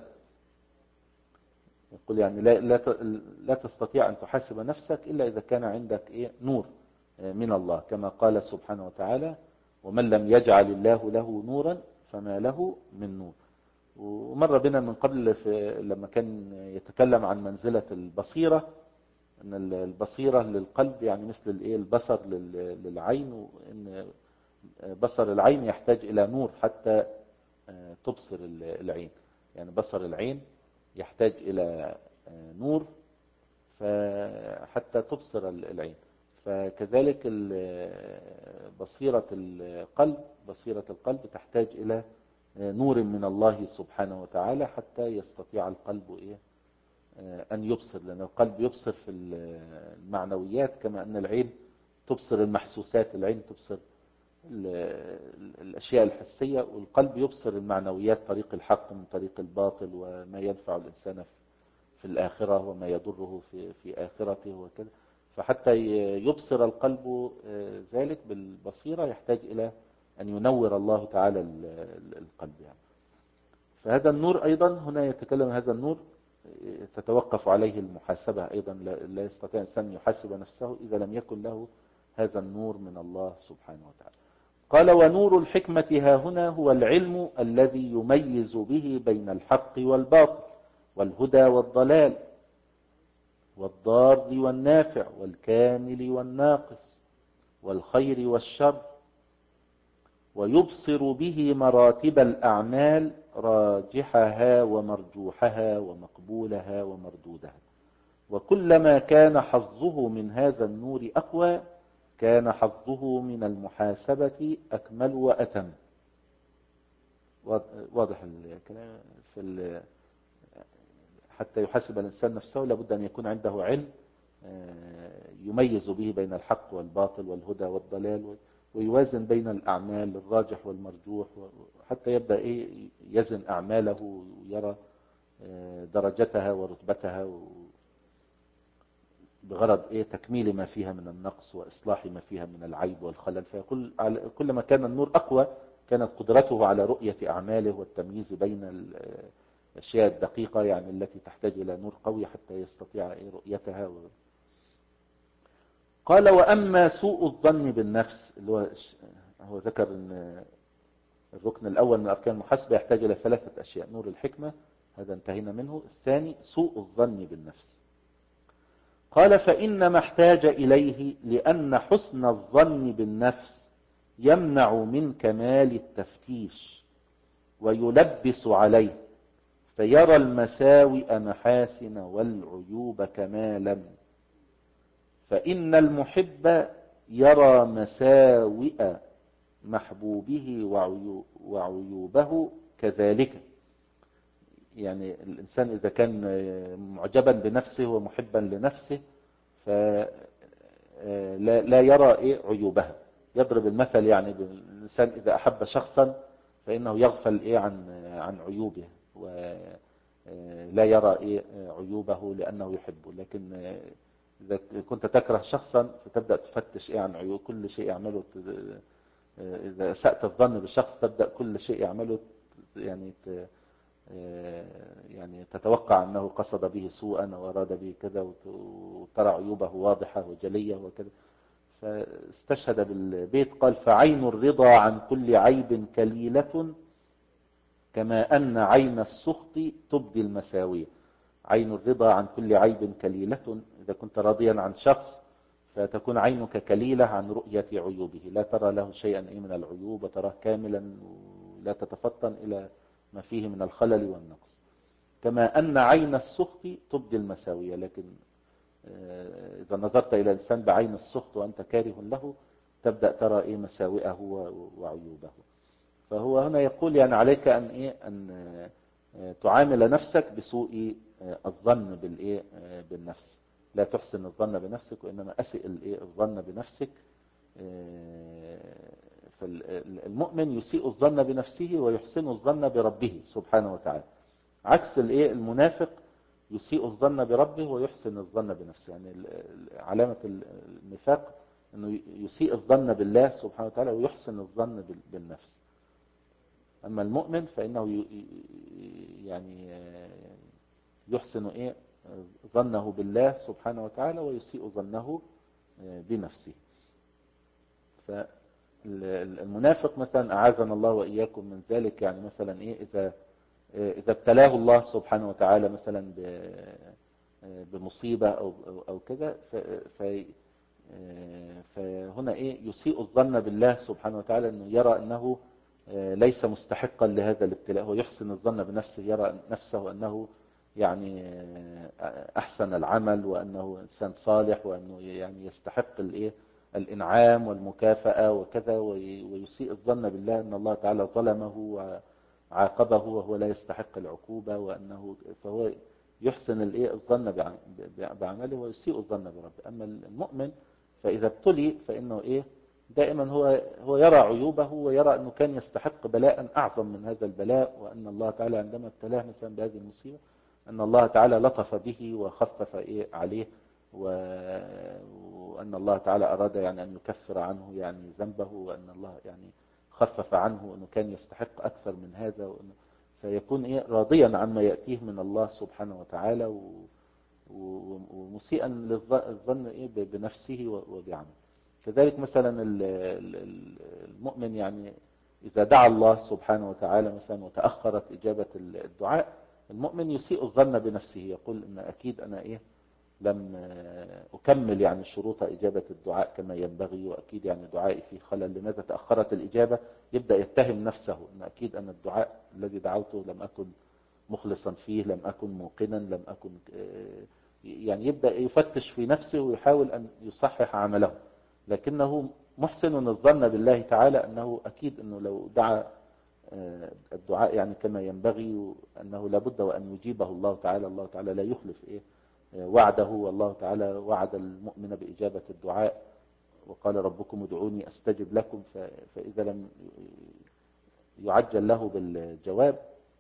يقول يعني لا, لا, لا تستطيع أن تحاسب نفسك إلا إذا كان عندك إيه؟ نور من الله، كما قال سبحانه وتعالى: ومن لم يجعل الله له نورا فما له من نور. ومر بنا من قبل في لما كان يتكلم عن منزلة البصيرة، أن البصيرة للقلب يعني مثل الإيه؟ البصر للعين، وأن بصر العين يحتاج إلى نور حتى تبصر العين. يعني بصر العين يحتاج إلى نور حتى تبصر العين. فكذلك بصيرة القلب بصيرة القلب تحتاج إلى نور من الله سبحانه وتعالى حتى يستطيع القلب إيه؟ أن يبصر، لأن القلب يبصر في المعنويات كما أن العين تبصر المحسوسات. العين تبصر الأشياء الحسية، والقلب يبصر المعنويات، طريق الحق من طريق الباطل، وما ينفع الإنسان في الآخرة وما يضره في, في آخرته وكذا. فحتى يبصر القلب ذلك بالبصيرة يحتاج إلى أن ينور الله تعالى القلب يعني. فهذا النور أيضا هنا يتكلم، هذا النور تتوقف عليه المحاسبة أيضا. لا يستطيع الإنسان يحاسب نفسه إذا لم يكن له هذا النور من الله سبحانه وتعالى. قال ونور الحكمة ها هنا هو العلم الذي يميز به بين الحق والباطل، والهدى والضلال، والضار والنافع، والكامل والناقص، والخير والشر، ويبصر به مراتب الأعمال، راجحها ومرجوحها ومقبولها ومردودها. وكلما كان حظه من هذا النور أقوى كان حظه من المحاسبة أكمل وأتم. واضح الكلام في حتى يحاسب الإنسان نفسه لابد أن يكون عنده علم يميز به بين الحق والباطل والهدى والضلال، ويوازن بين الأعمال الراجح والمرجوح، حتى يبدأ إيه يزن أعماله ويرى درجتها ورتبتها بغرض إيه تكميل ما فيها من النقص وإصلاح ما فيها من العيب والخلل. فيقول كلما كان النور أقوى كانت قدرته على رؤية أعماله والتمييز بين الأشياء الدقيقة يعني التي تحتاج إلى نور قوي حتى يستطيع إيه رؤيتها. قال وأما سوء الظن بالنفس، اللي هو هو ذكر أن الركن الأول من أركان المحاسبة يحتاج إلى ثلاثة أشياء: نور الحكمة، هذا انتهينا منه. الثاني سوء الظن بالنفس. قال فإنما احتاج إليه لأن حسن الظن بالنفس يمنع من كمال التفتيش ويلبس عليه، فيرى المساوئ محاسن والعيوب كمالا. فإن المحب يرى مساوئ محبوبه وعيوبه كذلك. يعني الإنسان إذا كان معجبا بنفسه ومحبا لنفسه فلا يرى إيه عيوبها. يضرب المثل يعني الإنسان إذا أحب شخصا فإنه يغفل إيه عن عن عيوبه ولا يرى إيه عيوبه لأنه يحبه. لكن إذا كنت تكره شخصا فتبدأ تفتش إيه عن عيوب كل شيء يعمله. إذا سأت الظن بالشخص تبدأ كل شيء يعمله يعني يعني تتوقع أنه قصد به سوءا وأراد به كذا، وترى عيوبه واضحة وجلية وكذا. فاستشهد بالبيت قال فعين الرضا عن كل عيب كليلة كما أن عين السخط تبدي المساوية. عين الرضا عن كل عيب كليلة، إذا كنت راضيا عن شخص فتكون عينك كليلة عن رؤية عيوبه، لا ترى له شيئا من العيوب وتراه كاملا ولا تتفطن إلى ما فيه من الخلل والنقص. كما أن عين السخط تبدي المساوية، لكن إذا نظرت إلى الإنسان بعين السخط وأنت كاره له تبدأ ترى إيه مساوئه وعيوبه. فهو هنا يقول يعني عليك أن إيه أن تعامل نفسك بسوء الظن بالإيه بالنفس، لا تحسن الظن بنفسك وإنما أسئ الإيه الظن بنفسك. فالمؤمن يسيء الظن بنفسه ويحسن الظن بربه سبحانه وتعالى، عكس الإيه المنافق يسيء الظن بربه ويحسن الظن بنفسه. يعني علامة النفاق أنه يسيء الظن بالله سبحانه وتعالى ويحسن الظن بالنفس. أما المؤمن فإنه يعني يحسن إيه ظنه بالله سبحانه وتعالى ويسيء ظنه بنفسه. فالمنافق مثلا أعاذنا الله وإياكم من ذلك، يعني مثلا إيه إذا إذا ابتلاه الله سبحانه وتعالى مثلا بمصيبة أو أو كذا، فهنا إيه يسيء الظن بالله سبحانه وتعالى أنه يرى أنه ليس مستحقا لهذا الابتلاء، ويحسن الظن بنفسه، يرى نفسه أنه يعني أحسن العمل وأنه إنسان صالح وأنه يعني يستحق الإيه الإنعام والمكافأة وكذا، ويسيء الظن بالله أن الله تعالى ظلمه وعاقبه وهو لا يستحق العقوبة، وأنه فهو يحسن الإيه الظن بعمله ويسيء الظن بربه. أما المؤمن فإذا ابتلي فإنه إيه دائما هو هو يرى عيوبه ويرى أنه كان يستحق بلاء أعظم من هذا البلاء، وأن الله تعالى عندما ابتلاه مثلا بهذه المصيبة أن الله تعالى لطف به وخفف إيه عليه، وأن الله تعالى أراد يعني أن يكفر عنه يعني ذنبه، وأن الله يعني خفف عنه وأنه كان يستحق أكثر من هذا، فيكون إيه راضيا عما يأتيه من الله سبحانه وتعالى ومسيئا للظن إيه بنفسه وبعمله. كذلك مثلا المؤمن يعني إذا دعا الله سبحانه وتعالى مثلا وتأخرت إجابة الدعاء، المؤمن يسيء الظن بنفسه، يقول إن أكيد أنا إيه لم أكمل يعني شروط إجابة الدعاء كما ينبغي، وأكيد يعني دعائي فيه خلل، لماذا تأخرت الإجابة؟ يبدأ يتهم نفسه إن أكيد أن الدعاء الذي دعوته لم أكن مخلصا فيه، لم أكن موقنا، لم أكن يعني يبدأ يفتش في نفسه ويحاول أن يصحح عمله، لكنه محسن الظن بالله تعالى أنه أكيد أنه لو دعا الدعاء يعني كما ينبغي أنه لابد وأن يجيبه الله تعالى. الله تعالى لا يخلف إيه وعده، والله تعالى وعد المؤمن بإجابة الدعاء وقال ربكم ادعوني أستجب لكم. فإذا لم يعجل له بالجواب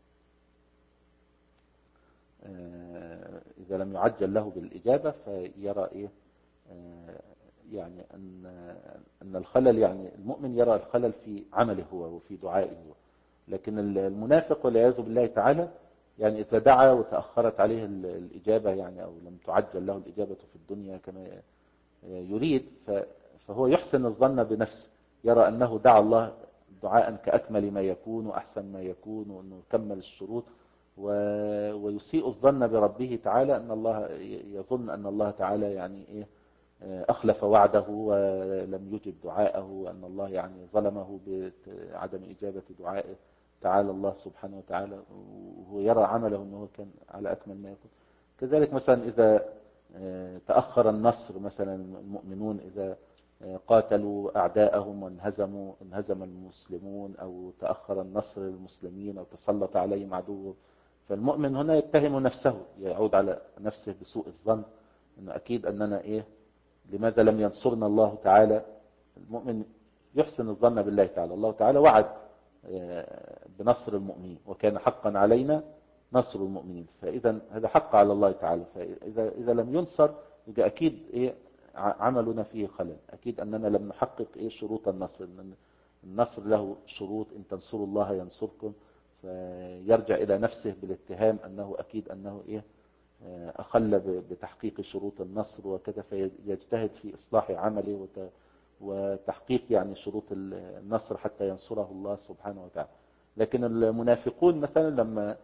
إذا لم يعجل له بالإجابة فيرى إيه يعني أن أن الخلل، يعني المؤمن يرى الخلل في عمله هو وفي دعائه هو. لكن المنافق والعياذ بالله تعالى يعني إذا دعا وتأخرت عليه الإجابة يعني أو لم تعجل له الإجابة في الدنيا كما يريد، فهو يحسن الظن بنفسه، يرى أنه دعا الله دعاء كأكمل ما يكون وأحسن ما يكون وأنه كمل الشروط، ويسيء الظن بربه تعالى أن الله يظن أن الله تعالى يعني إيه أخلف وعده ولم يجب دعاءه، وأن الله يعني ظلمه بعدم إجابة دعائه تعالى الله سبحانه وتعالى، وهو يرى عمله أنه كان على أكمل ما يكون. كذلك مثلا إذا تأخر النصر، مثلا المؤمنون إذا قاتلوا أعداءهم وانهزموا انهزم المسلمون أو تأخر النصر للمسلمين أو تسلط عليهم عدوهم، فالمؤمن هنا يتهم نفسه، يعود على نفسه بسوء الظن أنه أكيد أننا إيه لماذا لم ينصرنا الله تعالى. المؤمن يحسن الظن بالله تعالى، الله تعالى وعد بنصر المؤمنين وكان حقا علينا نصر المؤمنين، فإذا هذا حق على الله تعالى. فإذا إذا لم ينصر يبقى أكيد إيه عملنا فيه خلل، أكيد أننا لم نحقق إيه شروط النصر. النصر له شروط، إن تنصروا الله ينصركم، فيرجع إلى نفسه بالاتهام أنه أكيد أنه إيه أخل بتحقيق شروط النصر وكذا، فيجتهد في إصلاح عمله وتحقيق يعني شروط النصر حتى ينصره الله سبحانه وتعالى. لكن المنافقون مثلا لما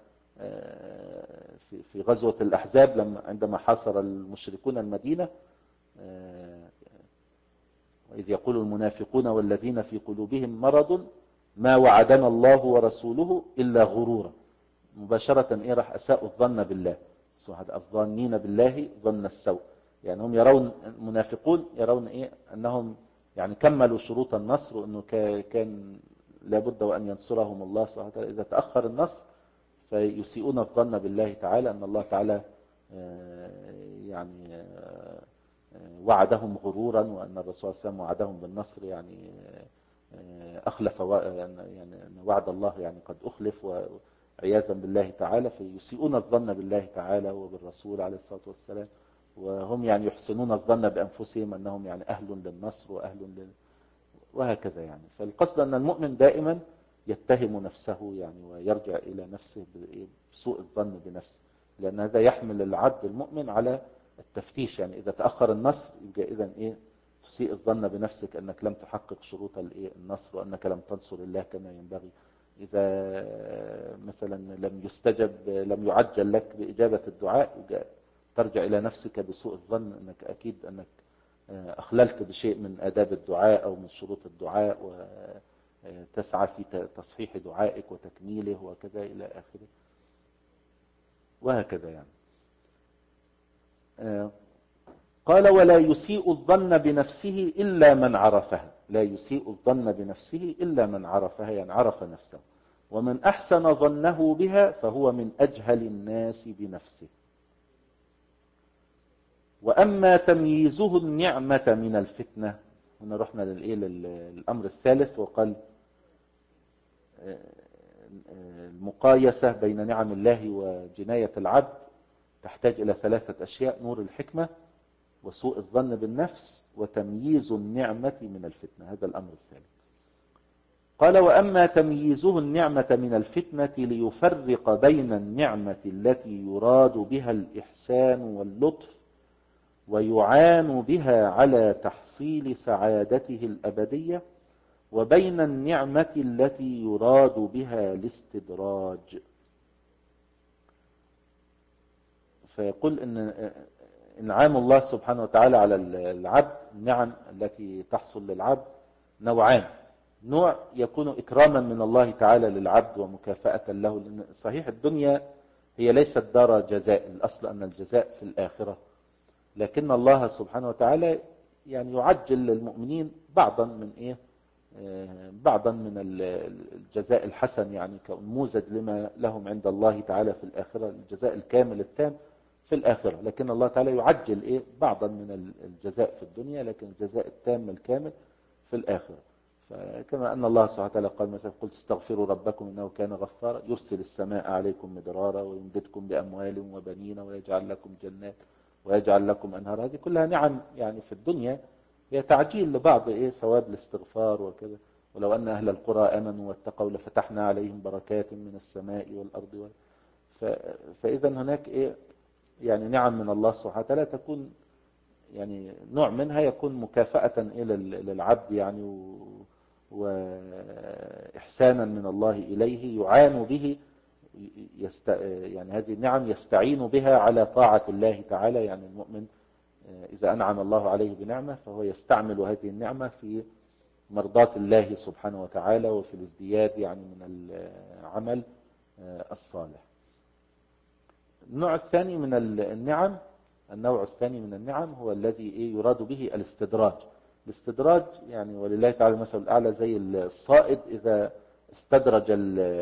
في غزوة الأحزاب لما عندما حاصر المشركون المدينة وإذ يقول المنافقون والذين في قلوبهم مرض ما وعدنا الله ورسوله إلا غرورا. مباشرة إيه راح أساءوا الظن بالله، الظانين بالله ظن السوء. يعني هم يرون، المنافقون يرون إيه أنهم يعني كملوا شروط النصر، وأنه كان لابد وأن ينصرهم الله سبحانه وتعالى. إذا تأخر النصر فيسيئون الظن بالله تعالى أن الله تعالى يعني وعدهم غرورا، وأن الرسول صلى الله عليه وسلم وعدهم بالنصر يعني أخلف يعني وعد الله يعني قد أخلف وعياذا بالله تعالى. فيسيئون الظن بالله تعالى وبالرسول عليه الصلاة والسلام، وهم يعني يحسنون الظن بأنفسهم أنهم يعني أهل للنصر وأهل لل... وهكذا يعني. فالقصد أن المؤمن دائما يتهم نفسه يعني ويرجع إلى نفسه بسوء الظن بنفسه، لأن هذا يحمل العبد المؤمن على التفتيش. يعني إذا تأخر النصر يبقى إذن إيه تسيء الظن بنفسك أنك لم تحقق شروط النصر وأنك لم تنصر الله كما ينبغي. إذا مثلا لم يستجب لم يعجل لك بإجابة الدعاء يبقى ترجع إلى نفسك بسوء الظن أنك أكيد أنك أخللت بشيء من آداب الدعاء أو من شروط الدعاء، وتسعى في تصحيح دعائك وتكميله وكذا إلى آخره وهكذا يعني. قال ولا يسيء الظن بنفسه إلا من عرفها. لا يسيء الظن بنفسه إلا من عرفها، يعني عرف نفسه. ومن أحسن ظنه بها فهو من أجهل الناس بنفسه. وأما تمييزه النعمة من الفتنة، هنا رحنا للأمر الثالث وقال المقايسة بين نعم الله وجناية العبد تحتاج إلى ثلاثة أشياء: نور الحكمة، وسوء الظن بالنفس، وتمييز النعمة من الفتنة. هذا الأمر الثالث. قال وأما تمييزه النعمة من الفتنة ليفرق بين النعمة التي يراد بها الإحسان واللطف ويعان بها على تحصيل سعادته الأبدية، وبين النعمة التي يراد بها الاستدراج. فيقول إن إنعام الله سبحانه وتعالى على العبد، النعم التي تحصل للعبد نوعان: نوع يكون إكراما من الله تعالى للعبد ومكافأة له، لأن صحيح الدنيا هي ليست دار جزاء، الأصل أن الجزاء في الآخرة، لكن الله سبحانه وتعالى يعني يعجل للمؤمنين بعضا من إيه بعضا من الجزاء الحسن، يعني كنموذج لما لهم عند الله تعالى في الآخرة، الجزاء الكامل التام في الآخرة. لكن الله تعالى يعجل إيه بعضا من الجزاء في الدنيا، لكن الجزاء التام الكامل في الآخرة. فكما أن الله سبحانه وتعالى قال مثلا: قلت استغفروا ربكم إنه كان غفارا يرسل السماء عليكم مدرارا ويمددكم بأموال وبنين ويجعل لكم جنات ويجعل لكم أنهار. هذه كلها نعم يعني في الدنيا، هي تعجيل لبعض إيه ثواب الاستغفار وكذا. ولو أن أهل القرى آمنوا واتقوا لفتحنا عليهم بركات من السماء والأرض. فإذا هناك إيه يعني نعم من الله سبحانه وتعالى تكون يعني نوع منها يكون مكافأة إلى للعبد يعني وإحسانا من الله إليه يعان به، يست يعني هذه النعم يستعين بها على طاعة الله تعالى. يعني المؤمن إذا أنعم الله عليه بنعمة فهو يستعمل هذه النعمة في مرضاة الله سبحانه وتعالى وفي الازدياد يعني من العمل الصالح. النوع الثاني من النعم النوع الثاني من النعم هو الذي يراد به الاستدراج. الاستدراج يعني ولله تعالى المثل الأعلى، زي الصائد إذا استدرج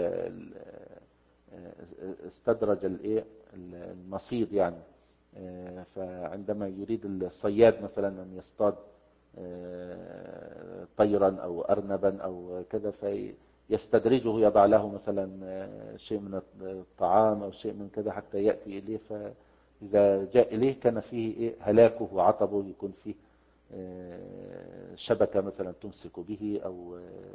استدرج الايه المصيد يعني. فعندما يريد الصياد مثلا أن يصطاد طيرا أو أرنبا أو كذا فيستدرجه، يضع له مثلا شيء من الطعام أو شيء من كذا حتى يأتي إليه. فإذا جاء إليه كان فيه هلاكه وعطبه، يكون فيه شبكة مثلا تمسك به أو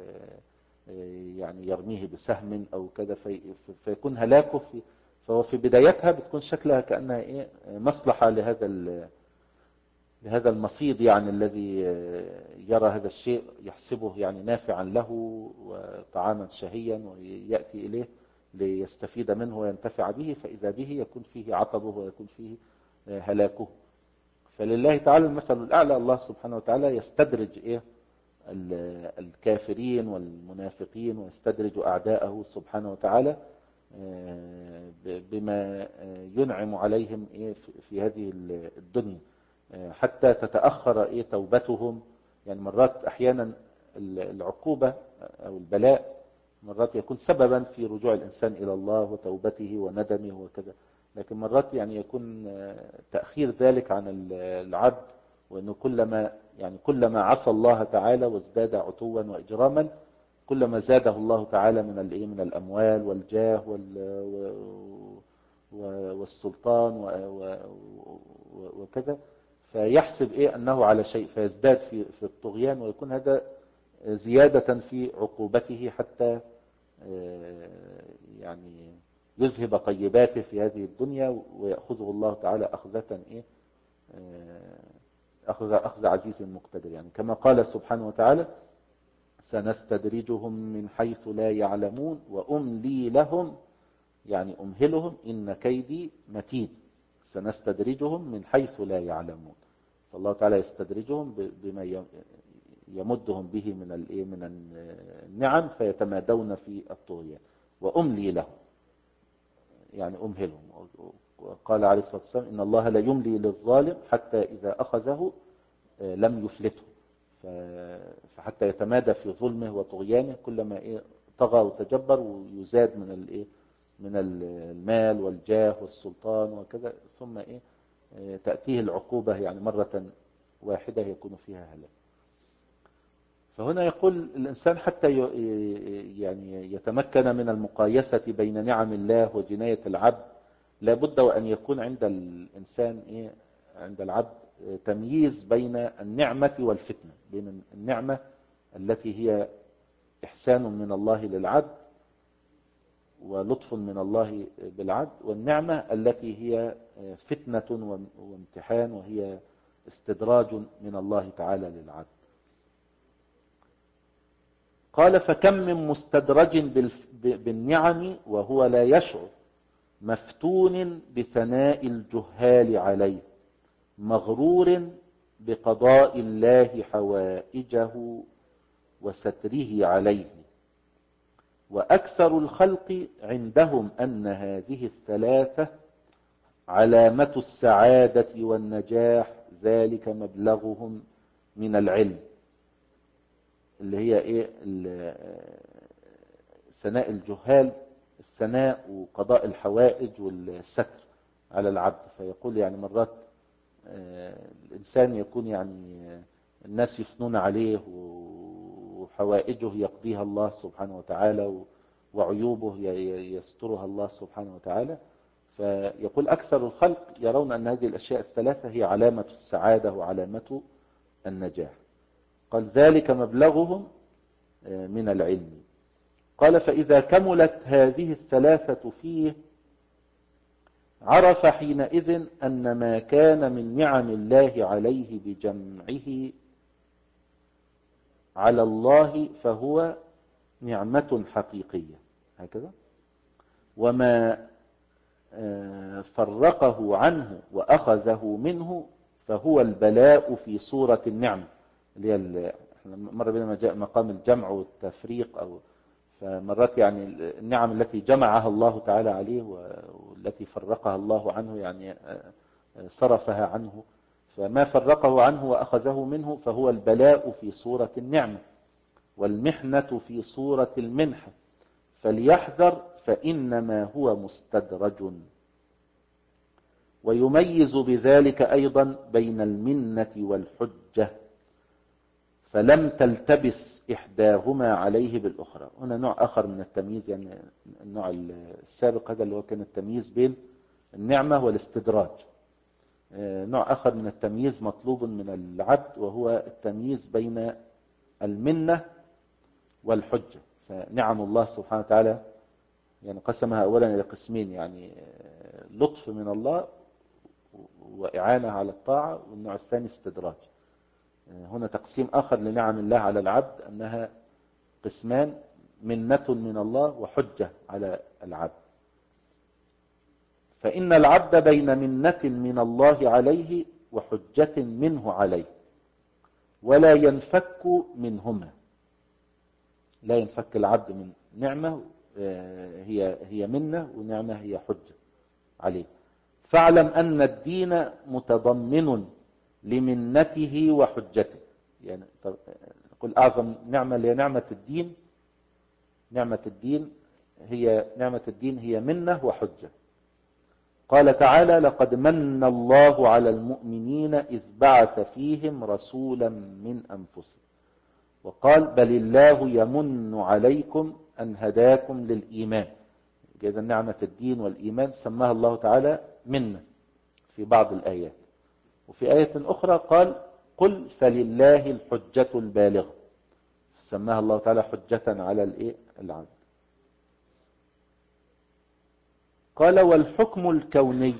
يعني يرميه بسهم أو كذا فيكون هلاكه في. فهو في بدايتها بتكون شكلها كأنها إيه مصلحة لهذا لهذا المصيد يعني الذي يرى هذا الشيء يحسبه يعني نافعا له وطعاما شهيا ويأتي إليه ليستفيد منه وينتفع به، فإذا به يكون فيه عطبه ويكون فيه هلاكه. فلله تعالى المثل الأعلى. الله سبحانه وتعالى يستدرج إيه الكافرين والمنافقين، ويستدرج أعداءه سبحانه وتعالى بما ينعم عليهم إيه في هذه الدنيا، حتى تتأخر إيه توبتهم. يعني مرات أحيانا العقوبة أو البلاء مرات يكون سببا في رجوع الإنسان إلى الله وتوبته وندمه وكذا، لكن مرات يعني يكون تأخير ذلك عن العبد، وأنه كلما يعني كلما عصى الله تعالى وازداد عتوا وإجراما كلما زاده الله تعالى من الايه من الأموال والجاه والسلطان وكذا، فيحسب إيه أنه على شيء فيزداد في في الطغيان، ويكون هذا زيادة في عقوبته حتى يعني يذهب طيباته في هذه الدنيا ويأخذه الله تعالى أخذة إيه أخذ أخذ عزيز مقتدر. يعني كما قال سبحانه وتعالى: سنستدرجهم من حيث لا يعلمون وأملي لهم، يعني أمهلهم إن كيدي متين. سنستدرجهم من حيث لا يعلمون، فالله تعالى يستدرجهم بما يمدهم به من الايه من النعم فيتمادون في الطغيان. وأملي لهم يعني أمهلهم. قال عليه الصلاة والسلام: إن الله لا يملي للظالم حتى إذا أخذه لم يفلته، فحتى يتمادى في ظلمه وطغيانه كلما إيه طغى وتجبر ويزاد من الايه من المال والجاه والسلطان وكذا، ثم إيه تأتيه العقوبة يعني مرة واحدة يكون فيها هلاك. فهنا يقول الإنسان حتى يعني يتمكن من المقايسة بين نعم الله وجناية العبد لابد وأن يكون عند الإنسان إيه عند العبد تمييز بين النعمة والفتنة، بين النعمة التي هي إحسان من الله للعبد ولطف من الله بالعبد، والنعمة التي هي فتنة وامتحان وهي استدراج من الله تعالى للعبد. قال: فكم من مستدرج بالنعم وهو لا يشعر، مفتون بثناء الجهال عليه، مغرور بقضاء الله حوائجه وستره عليه. وأكثر الخلق عندهم أن هذه الثلاثة علامة السعادة والنجاح، ذلك مبلغهم من العلم، اللي هي ايه ثناء الجهال، الثناء وقضاء الحوائج والستر على العبد. فيقول يعني مرات الإنسان يكون يعني الناس يثنون عليه وحوائجه يقضيها الله سبحانه وتعالى وعيوبه يسترها الله سبحانه وتعالى. فيقول أكثر الخلق يرون أن هذه الأشياء الثلاثة هي علامة السعادة وعلامة النجاح. قال: ذلك مبلغهم من العلم. قال: فإذا كملت هذه الثلاثة فيه عرف حينئذ أن ما كان من نعم الله عليه بجمعه على الله فهو نعمة حقيقية، هكذا، وما فرقه عنه وأخذه منه فهو البلاء في صورة النعمة، اللي هي مرة بينما جاء مقام الجمع والتفريق، أو فمرات يعني النعم التي جمعها الله تعالى عليه والتي فرقها الله عنه يعني صرفها عنه، فما فرقه عنه وأخذه منه فهو البلاء في صورة النعمة، والمحنة في صورة المنحة، فليحذر فإنما هو مستدرج. ويميز بذلك أيضا بين المنة والحجة، فلم تلتبس إحداهما عليه بالأخرى. هنا نوع آخر من التمييز، يعني النوع السابق هذا اللي هو كان التمييز بين النعمة والاستدراج، نوع آخر من التمييز مطلوب من العبد وهو التمييز بين المنة والحجة. فنعم الله سبحانه وتعالى يعني قسمها أولا إلى قسمين، يعني لطف من الله وإعانة على الطاعة، والنوع الثاني استدراج. هنا تقسيم آخر لنعم الله على العبد أنها قسمان: منة من الله وحجة على العبد. فإن العبد بين منة من الله عليه وحجة منه عليه، ولا ينفك منهما. لا ينفك العبد من نعمة هي هي منة، ونعمة هي حجة عليه. فاعلم أن الدين متضمن لمنته وحجته. يعني نقول أعظم نعمة اللي هي نعمة الدين. نعمة الدين هي نعمة الدين هي منة وحجة. قال تعالى: لقد من الله على المؤمنين إذ بعث فيهم رسولا من أنفسهم. وقال: بل الله يمن عليكم أن هداكم للإيمان. إذا نعمة الدين والإيمان سماها الله تعالى منة في بعض الآيات. وفي آية أخرى قال: قل فلله الحجة البالغة. سماها الله تعالى حجة على الإيه؟ العبد. قال: والحكم الكوني.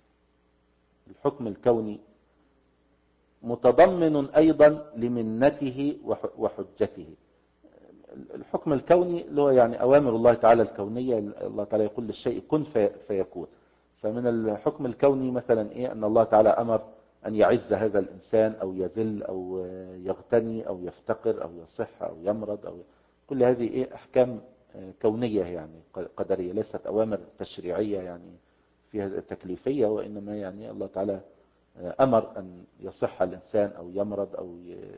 الحكم الكوني متضمن أيضا لمنته وحجته. الحكم الكوني اللي هو يعني أوامر الله تعالى الكونية. الله تعالى يقول للشيء كن فيكون. فمن الحكم الكوني مثلا إيه؟ أن الله تعالى أمر أن يعز هذا الإنسان أو يذل أو يغتني أو يفتقر أو يصح أو يمرض أو كل هذه إيه؟ أحكام كونية يعني قدرية، ليست أوامر تشريعية يعني فيها تكليفية، وإنما يعني الله تعالى أمر أن يصح الإنسان أو يمرض أو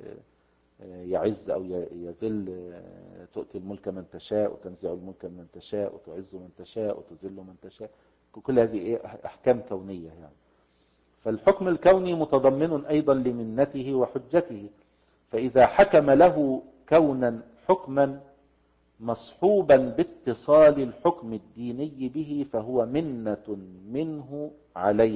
يعز أو يذل. تؤتي الملك من تشاء وتنزع الملك من تشاء وتعز من تشاء وتذل من تشاء. كل هذه إيه؟ أحكام كونية يعني. فالحكم الكوني متضمن أيضا لمنته وحجته. فإذا حكم له كونا حكما مصحوبا باتصال الحكم الديني به فهو منة منه عليه،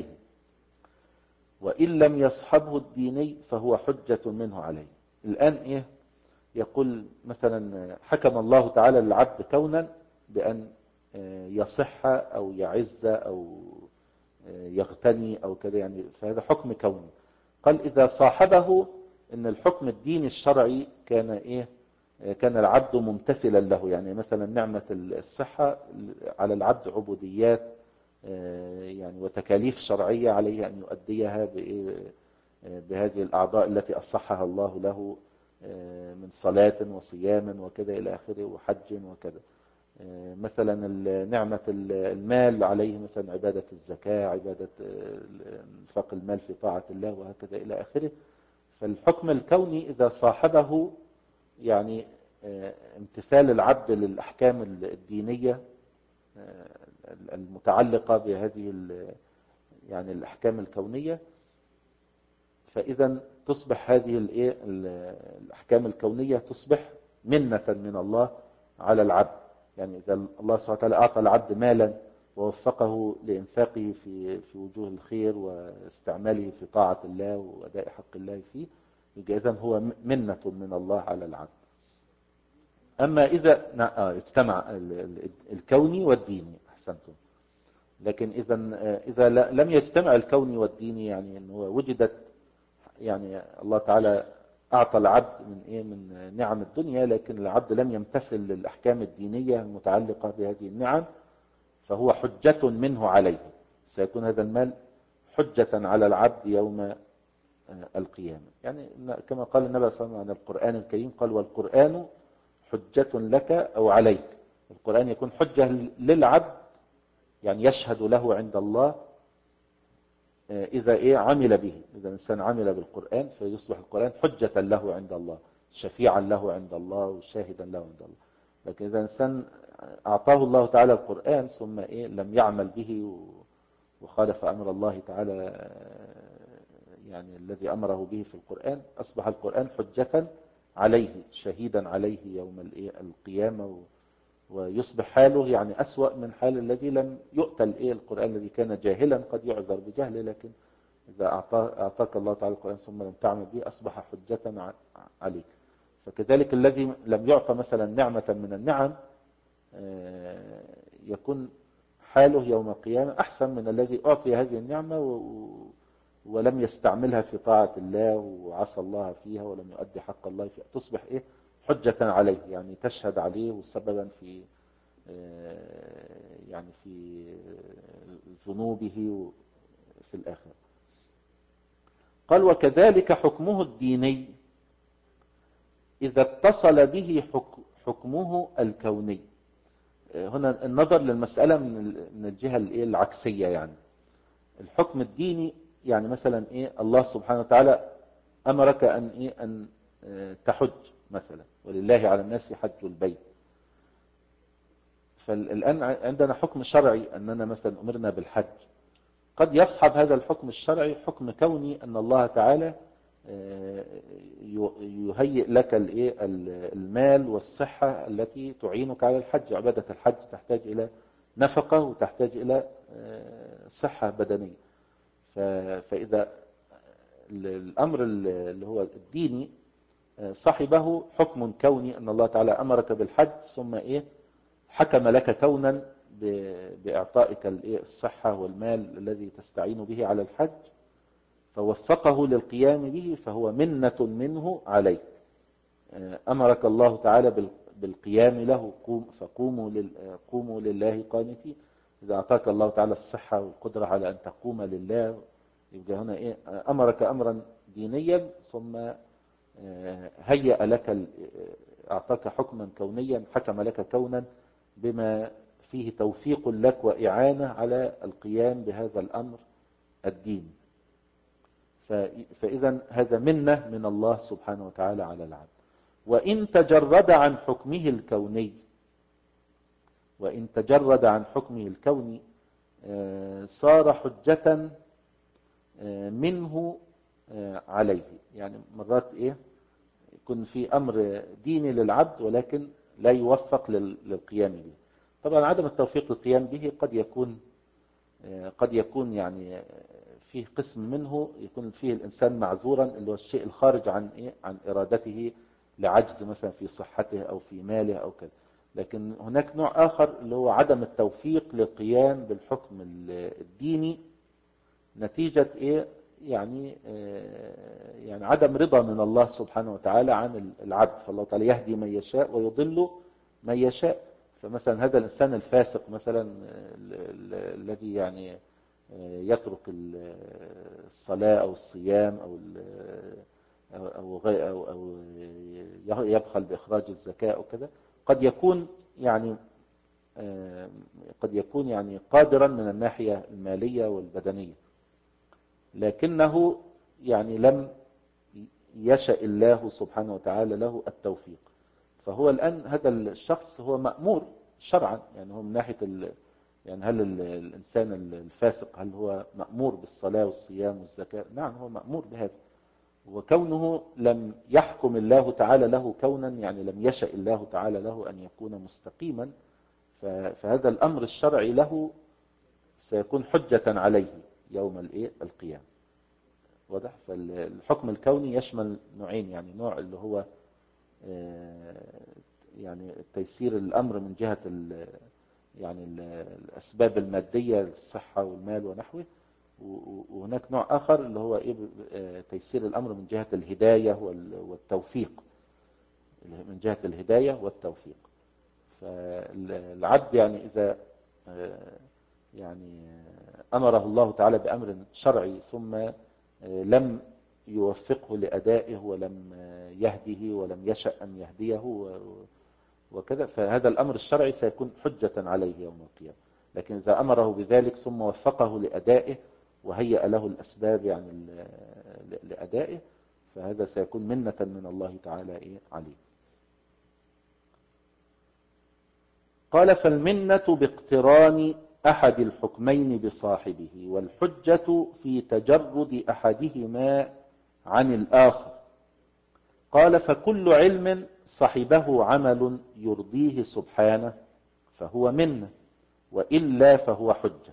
وإن لم يصحبه الديني فهو حجة منه عليه. الآن إيه؟ يقول مثلا حكم الله تعالى للعبد كونا بأن يصح أو يعز أو يغتني أو كذا يعني، فهذا حكم كوني. قال: إذا صاحبه إن الحكم الديني الشرعي كان إيه؟ كان العبد ممتثلا له. يعني مثلا نعمة الصحة على العبد عبوديات يعني وتكاليف شرعية عليه أن يؤديها بهذه الأعضاء التي أصحها الله له من صلاة وصيام وكذا إلى آخره وحج وكذا. مثلا نعمة المال عليه مثلا عبادة الزكاة، عبادة انفاق المال في طاعة الله وهكذا إلى آخره. فالحكم الكوني إذا صاحبه يعني امتثال العبد للأحكام الدينية المتعلقة بهذه يعني الأحكام الكونية، فإذا تصبح هذه الأحكام الكونية تصبح منة من الله على العبد. يعني إذا الله سبحانه وتعالى أعطى العبد مالا ووفقه لإنفاقه في في وجوه الخير واستعماله في طاعة الله وأداء حق الله فيه، إذا هو منة من الله على العبد. أما إذا اجتمع الكوني والديني أحسنتم. لكن إذا إذا لم يجتمع الكوني والديني يعني أنه وجدت يعني الله تعالى أعطى العبد من إيه من نعم الدنيا، لكن العبد لم يمتثل للأحكام الدينية المتعلقة بهذه النعم، فهو حجة منه عليه. سيكون هذا المال حجة على العبد يوم القيامة. يعني كما قال النبي صلى الله عليه وسلم عن القرآن الكريم قال: والقرآن حجة لك أو عليك. القرآن يكون حجة للعبد يعني يشهد له عند الله إذا إيه عمل به. إذا الإنسان عمل بالقرآن فيصبح القرآن حجة له عند الله، شفيعا له عند الله وشاهدا له عند الله. لكن إذا الإنسان أعطاه الله تعالى القرآن ثم إيه لم يعمل به وخالف أمر الله تعالى يعني الذي أمره به في القرآن، أصبح القرآن حجة عليه شهيدا عليه يوم القيامة، ويصبح حاله يعني أسوأ من حال الذي لم يؤتى الإيه القرآن الذي كان جاهلا. قد يعذر بجهله، لكن إذا أعطاك الله تعالى القرآن ثم لم تعمل به أصبح حجة عليك. فكذلك الذي لم يعطى مثلا نعمة من النعم يكون حاله يوم القيامة أحسن من الذي أعطي هذه النعمة ولم يستعملها في طاعة الله وعصى الله فيها ولم يؤدي حق الله فيها. تصبح إيه حجة عليه يعني تشهد عليه وسببا في يعني في ذنوبه في الآخرة. قال وكذلك حكمه الديني إذا اتصل به حكمه الكوني. هنا النظر للمسألة من الجهة العكسية، يعني الحكم الديني يعني مثلا إيه الله سبحانه وتعالى أمرك أن إيه أن تحج مثلا، ولله على الناس حج البيت. فالآن عندنا حكم شرعي أننا مثلا أمرنا بالحج، قد يصحب هذا الحكم الشرعي حكم كوني أن الله تعالى يهيئ لك المال والصحة التي تعينك على الحج. عبادة الحج تحتاج إلى نفقة وتحتاج إلى صحة بدنية. فإذا الأمر اللي هو الديني صاحبه حكم كوني أن الله تعالى أمرك بالحج ثم إيه حكم لك كونا بإعطائك الصحة والمال الذي تستعين به على الحج، فوفقه للقيام به، فهو منة منه عليك. أمرك الله تعالى بالقيام له، فقوموا قوموا لله قانتين. إذا أعطاك الله تعالى الصحة والقدرة على أن تقوم لله، يبقى هنا إيه أمرك أمرا دينيا ثم هيأ لك أعطاك حكما كونيا، حكم لك كونا بما فيه توفيق لك وإعانة على القيام بهذا الأمر الديني. فإذا هذا منة من الله سبحانه وتعالى على العبد. وإن تجرد عن حكمه الكوني وإن تجرد عن حكمه الكوني صار حجة منه عليه. يعني مرات إيه يكون في أمر ديني للعبد ولكن لا يوفق للقيام به. طبعا عدم التوفيق للقيام به قد يكون قد يكون يعني فيه قسم منه يكون فيه الإنسان معذورا، اللي هو الشيء الخارج عن إيه عن إرادته لعجز مثلا في صحته أو في ماله أو كذا. لكن هناك نوع آخر اللي هو عدم التوفيق للقيام بالحكم الديني نتيجة إيه يعني يعني عدم رضا من الله سبحانه وتعالى عن العبد. فالله تعالى يهدي من يشاء ويضل من يشاء. فمثلا هذا الإنسان الفاسق مثلا الذي يعني يترك الصلاة أو الصيام أو أو أو أو يبخل بإخراج الزكاة أو كذا، قد يكون يعني قد يكون يعني قادرا من الناحية المالية والبدنية، لكنه يعني لم يشاء الله سبحانه وتعالى له التوفيق. فهو الآن هذا الشخص هو مأمور شرعا، يعني هو من ناحية ال... يعني هل الإنسان الفاسق هل هو مأمور بالصلاة والصيام والزكاة؟ نعم هو مأمور بهذا، وكونه لم يحكم الله تعالى له كونا يعني لم يشاء الله تعالى له أن يكون مستقيما، فهذا الأمر الشرعي له سيكون حجة عليه يوم الايه القيامة. واضح؟ فالحكم الكوني يشمل نوعين، يعني نوع اللي هو يعني تيسير الأمر من جهة يعني الأسباب المادية الصحة والمال ونحوه، وهناك نوع آخر اللي هو إيه تيسير الأمر من جهة الهداية والتوفيق، من جهة الهداية والتوفيق. فالعبد يعني إذا يعني أمره الله تعالى بأمر شرعي ثم لم يوفقه لأدائه ولم يهده ولم يشأ أن يهديه وكذا، فهذا الأمر الشرعي سيكون حجة عليه يوم القيامة. لكن إذا أمره بذلك ثم وفقه لأدائه وهيأ له الأسباب يعني لأدائه، فهذا سيكون منة من الله تعالى عليه. قال فالمنة باقتران أحد الحكمين بصاحبه، والحجة في تجرد أحدهما عن الآخر. قال فكل علم صحبه عمل يرضيه سبحانه فهو منة، وإلا فهو حجة.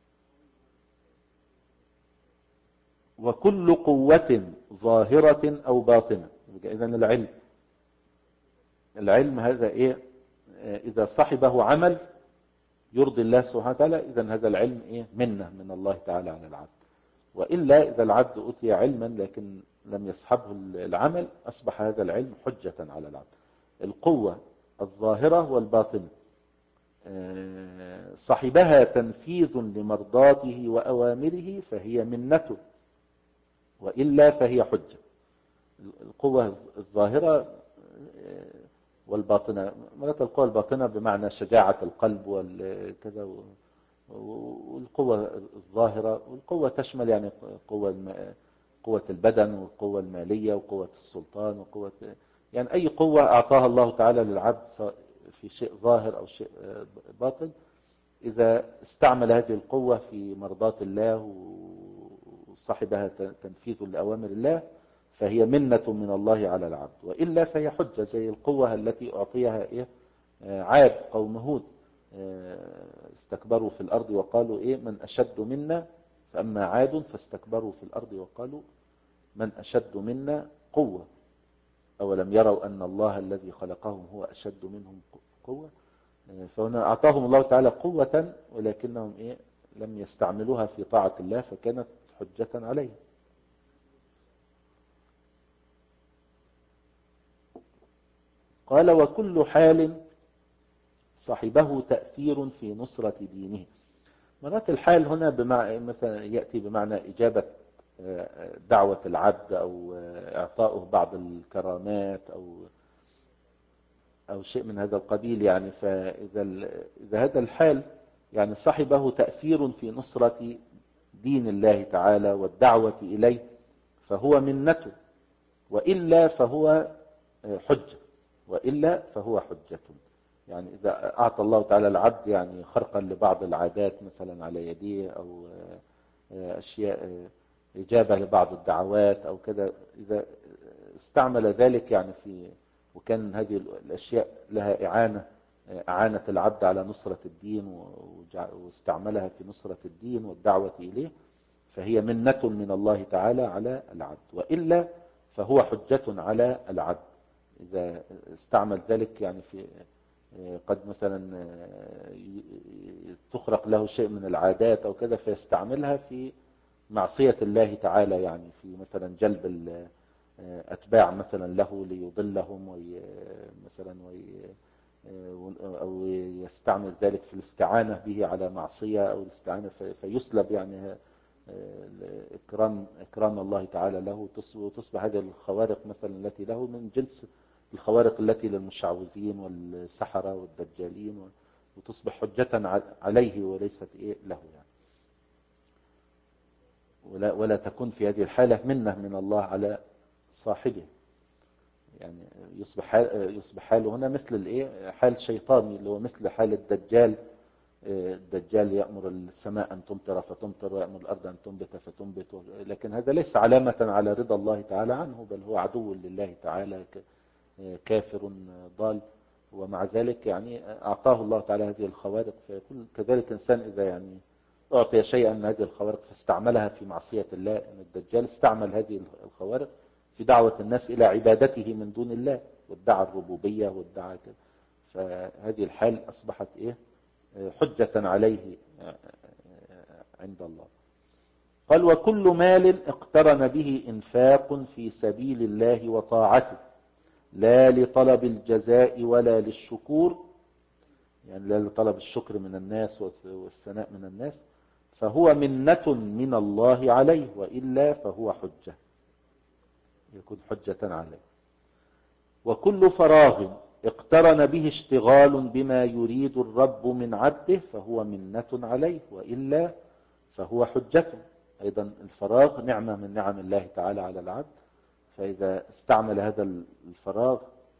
وكل قوة ظاهرة أو باطنة. إذن العلم العلم هذا إيه إذا صحبه عمل يرضي الله سبحانه وتعالى، إذن هذا العلم إيه منة من الله تعالى على العبد. وإلا إذا العبد أوتي علما لكن لم يصحبه العمل أصبح هذا العلم حجة على العبد. القوة الظاهرة والباطنة صحبها تنفيذ لمرضاته وأوامره فهي منته، وإلا فهي حجة. القوة الظاهرة والباطنة، مرات القوة الباطنة بمعنى شجاعة القلب والكذا، والقوة الظاهرة، والقوة تشمل يعني قوة قوة البدن والقوة المالية وقوة السلطان وقوة يعني أي قوة أعطاها الله تعالى للعبد في شيء ظاهر أو شيء باطن، إذا استعمل هذه القوة في مرضاة الله وصاحبها تنفيذ لأوامر الله فهي منة من الله على العبد، وإلا فهي حجة. زي القوة التي أعطيها إيه عاد قوم هود، استكبروا في الأرض وقالوا إيه من أشد منا، فأما عاد فاستكبروا في الأرض وقالوا من أشد منا قوة أولم يروا أن الله الذي خلقهم هو أشد منهم قوة. فهنا أعطاهم الله تعالى قوة ولكنهم إيه لم يستعملوها في طاعة الله فكانت حجة عليه. قال وكل حال صاحبه تأثير في نصرة دينه. مرات الحال هنا بمعنى مثلا يأتي بمعنى إجابة دعوة العبد أو إعطاؤه بعض الكرامات أو أو شيء من هذا القبيل يعني. فإذا إذا هذا الحال يعني صاحبه تأثير في نصرة دين الله تعالى والدعوة إليه فهو منته، وإلا فهو حجة، وإلا فهو حجة. يعني إذا أعطى الله تعالى العبد يعني خرقا لبعض العادات مثلا على يديه أو أشياء إجابة لبعض الدعوات أو كذا، إذا استعمل ذلك يعني في وكان هذه الأشياء لها إعانة أعانة العبد على نصرة الدين واستعملها في نصرة الدين والدعوة إليه فهي منة من الله تعالى على العبد، وإلا فهو حجة على العبد إذا استعمل ذلك يعني في قد مثلا تخرق له شيء من العادات أو كذا فيستعملها في معصية الله تعالى، يعني في مثلا جلب أتباع مثلا له ليضلهم وي مثلا وي أو يستعمل ذلك في الاستعانة به على معصية أو الاستعانة فيسلب يعني إكرام إكرام الله تعالى له، وتصبح هذه الخوارق مثلا التي له من جنس الخوارق التي للمشعوذين والسحرة والدجالين، وتصبح حجة عليه وليست إيه له يعني. ولا ولا تكون في هذه الحالة منة من الله على صاحبه، يعني يصبح حال يصبح حاله هنا مثل الايه حال شيطاني اللي هو مثل حال الدجال. الدجال يأمر السماء أن تمطر فتمطر ويأمر الأرض أن تنبت فتنبت، لكن هذا ليس علامة على رضا الله تعالى عنه، بل هو عدو لله تعالى كافر ضال. ومع ذلك يعني أعطاه الله تعالى هذه الخوارق، فيكون كذلك إنسان إذا يعني أعطي شيئا من هذه الخوارق فاستعملها في معصية الله. إن الدجال استعمل هذه الخوارق في دعوة الناس إلى عبادته من دون الله وادعى الربوبية وادعى كده، فهذه الحال أصبحت إيه حجة عليه عند الله. قال وكل مال اقترن به إنفاق في سبيل الله وطاعته لا لطلب الجزاء ولا للشكور، يعني لا لطلب الشكر من الناس والثناء من الناس، فهو منة من الله عليه، وإلا فهو حجة يكون حجة عليه. وكل فراغ اقترن به اشتغال بما يريد الرب من عبده فهو منة عليه، وإلا فهو حجة. أيضا الفراغ نعمة من نعم الله تعالى على العبد، فإذا استعمل هذا الفراغ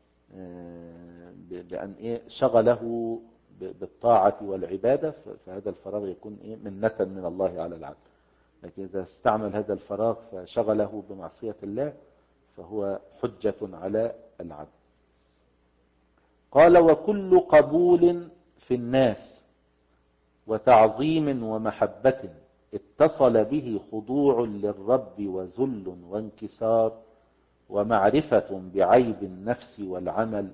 بأن إيه شغله بالطاعة والعبادة فهذا الفراغ يكون إيه منة من الله على العبد. لكن إذا استعمل هذا الفراغ فشغله بمعصية الله فهو حجة على العبد. قال وكل قبول في الناس وتعظيم ومحبة اتصل به خضوع للرب وذل وانكسار ومعرفة بعيب النفس والعمل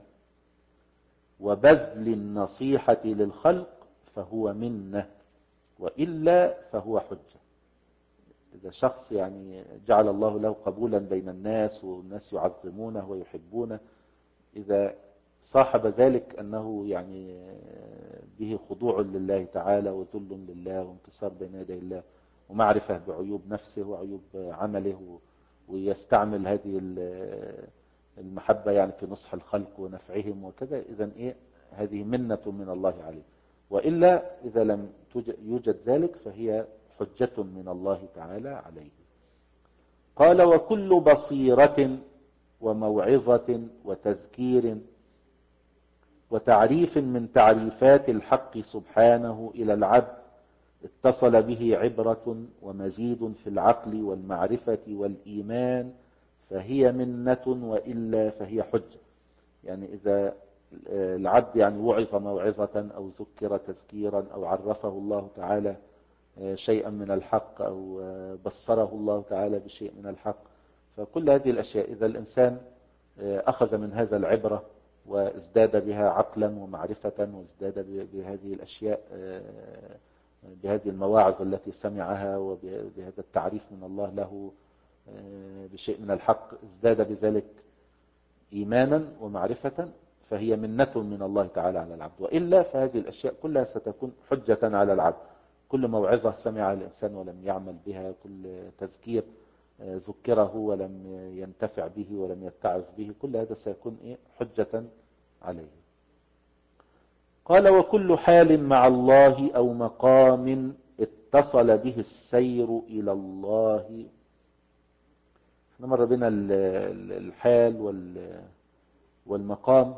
وبذل النصيحة للخلق فهو منة، وإلا فهو حجة. إذا شخص يعني جعل الله له قبولا بين الناس والناس يعظمونه ويحبونه، إذا صاحب ذلك أنه يعني به خضوع لله تعالى وذل لله وانكسار بين يدي الله ومعرفة بعيوب نفسه وعيوب عمله ويستعمل هذه المحبة يعني في نصح الخلق ونفعهم وكذا، إذن إيه هذه منة من الله عليه. وإلا إذا لم يوجد ذلك فهي حجة من الله تعالى عليه. قال وكل بصيرة وموعظة وتذكير وتعريف من تعريفات الحق سبحانه إلى العبد اتصل به عبرة ومزيد في العقل والمعرفة والإيمان فهي منة، وإلا فهي حجة. يعني إذا العبد يعني وعظ موعظة أو ذكر تذكيرا أو عرفه الله تعالى شيئا من الحق أو بصره الله تعالى بشيء من الحق، فكل هذه الأشياء إذا الإنسان أخذ من هذا العبرة وازداد بها عقلا ومعرفة وازداد بهذه الأشياء بهذه المواعظ التي سمعها وبهذا التعريف من الله له بشيء من الحق، ازداد بذلك إيمانا ومعرفة، فهي منة من الله تعالى على العبد. وإلا فهذه الأشياء كلها ستكون حجة على العبد. كل موعظة سمعها الإنسان ولم يعمل بها، كل تذكير ذكره ولم ينتفع به ولم يتعظ به، كل هذا سيكون إيه حجة عليه. قال وكل حال مع الله أو مقام اتصل به السير إلى الله. احنا مر بنا الحال والمقام.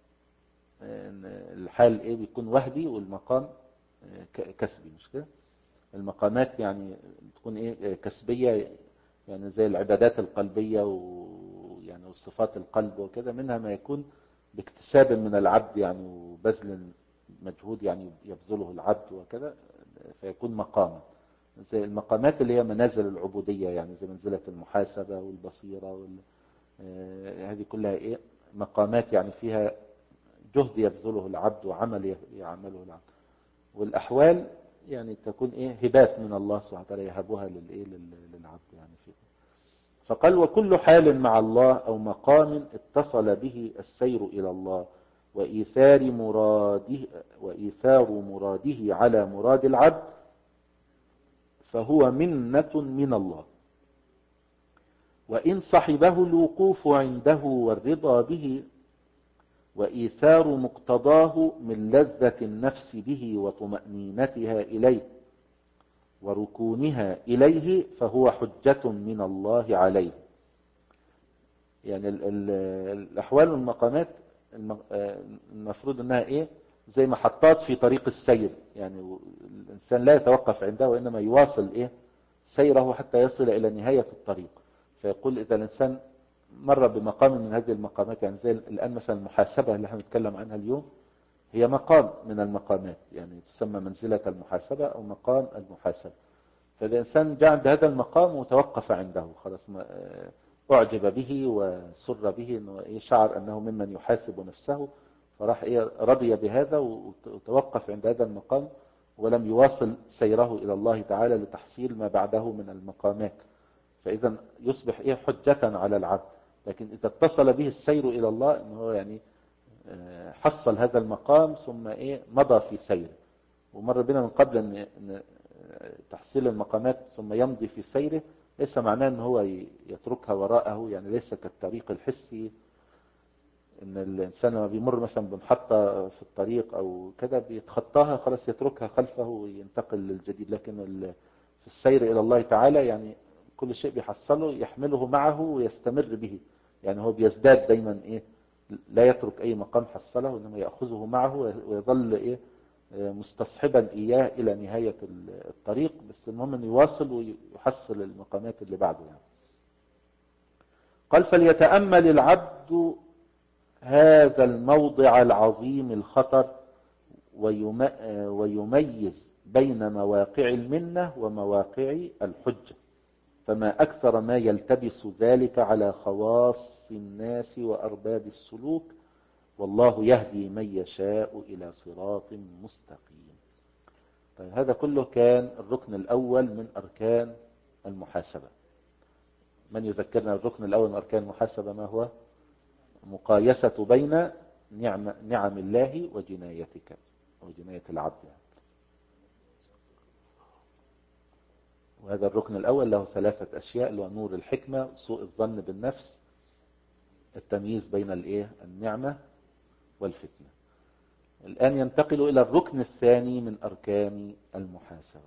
الحال ايه بيكون وهبي والمقام كسبي، مش كده؟ المقامات يعني تكون ايه كسبية، يعني زي العبادات القلبية ويعني وصفات القلب وكذا، منها ما يكون باكتساب من العبد يعني وبذل مجهود يعني يبذله العبد وكذا، فيكون مقاما. زي المقامات اللي هي منازل العبودية، يعني زي منزلة المحاسبة والبصيرة وال... آه هذه كلها ايه مقامات يعني فيها جهد يبذله العبد وعمل يعمله العبد. والأحوال يعني تكون ايه هبات من الله سبحانه وتعالى يهبها للايه للعبد يعني فيه. فقال وكل حال مع الله أو مقام اتصل به السير إلى الله وإيثار مراده وإيثار مراده على مراد العبد فهو منة من الله، وإن صحبه الوقوف عنده والرضا به وإيثار مقتضاه من لذة النفس به وطمأنينتها إليه وركونها إليه فهو حجة من الله عليه. يعني ال ال الأحوال والمقامات المفروض أنها إيه زي محطات في طريق السير، يعني الإنسان لا يتوقف عندها وإنما يواصل إيه سيره حتى يصل إلى نهاية الطريق. فيقول إذا الإنسان مر بمقام من هذه المقامات، يعني زي الآن مثلا المحاسبة اللي احنا بنتكلم عنها اليوم هي مقام من المقامات، يعني تسمى منزلة المحاسبة أو مقام المحاسبة. فالإنسان جاء عند هذا المقام وتوقف عنده خلاص، أعجب به وسر به، إنه شعر أنه ممن يحاسب نفسه، فراح إيه رضي بهذا وتوقف عند هذا المقام ولم يواصل سيره إلى الله تعالى لتحصيل ما بعده من المقامات. فإذا يصبح إيه حجة على العبد. لكن إذا اتصل به السير إلى الله إنه يعني حصل هذا المقام ثم إيه مضى في سيره. ومر بنا من قبل أن تحصيل المقامات ثم يمضي في سيره ليس معناه أن هو يتركها وراءه، يعني ليس كالطريق الحسي ان الانسان لما بيمر مثلا بمحطة في الطريق او كده بيتخطاها خلاص يتركها خلفه وينتقل للجديد. لكن في السير الى الله تعالى يعني كل شيء بيحصله يحمله معه ويستمر به، يعني هو بيزداد دايما ايه لا يترك اي مقام حصله انما يأخذه معه ويظل ايه مستصحبا اياه الى نهاية الطريق، بس المهم انه يواصل ويحصل المقامات اللي بعده يعني. قال فليتأمل العبد هذا الموضع العظيم الخطر ويميز بين مواقع المنة ومواقع الحجة، فما أكثر ما يلتبس ذلك على خواص الناس وأرباب السلوك، والله يهدي من يشاء إلى صراط مستقيم. طيب هذا كله كان الركن الأول من أركان المحاسبة. من يذكرنا الركن الأول من أركان المحاسبة ما هو؟ مقايسة بين نعم, نعم الله وجنايتك وجناية العبد. وهذا الركن الأول له ثلاثة أشياء، اللي هو نور الحكمة، سوء الظن بالنفس، التمييز بين الإيه النعمة والفتنة. الآن ينتقل إلى الركن الثاني من أركان المحاسبة.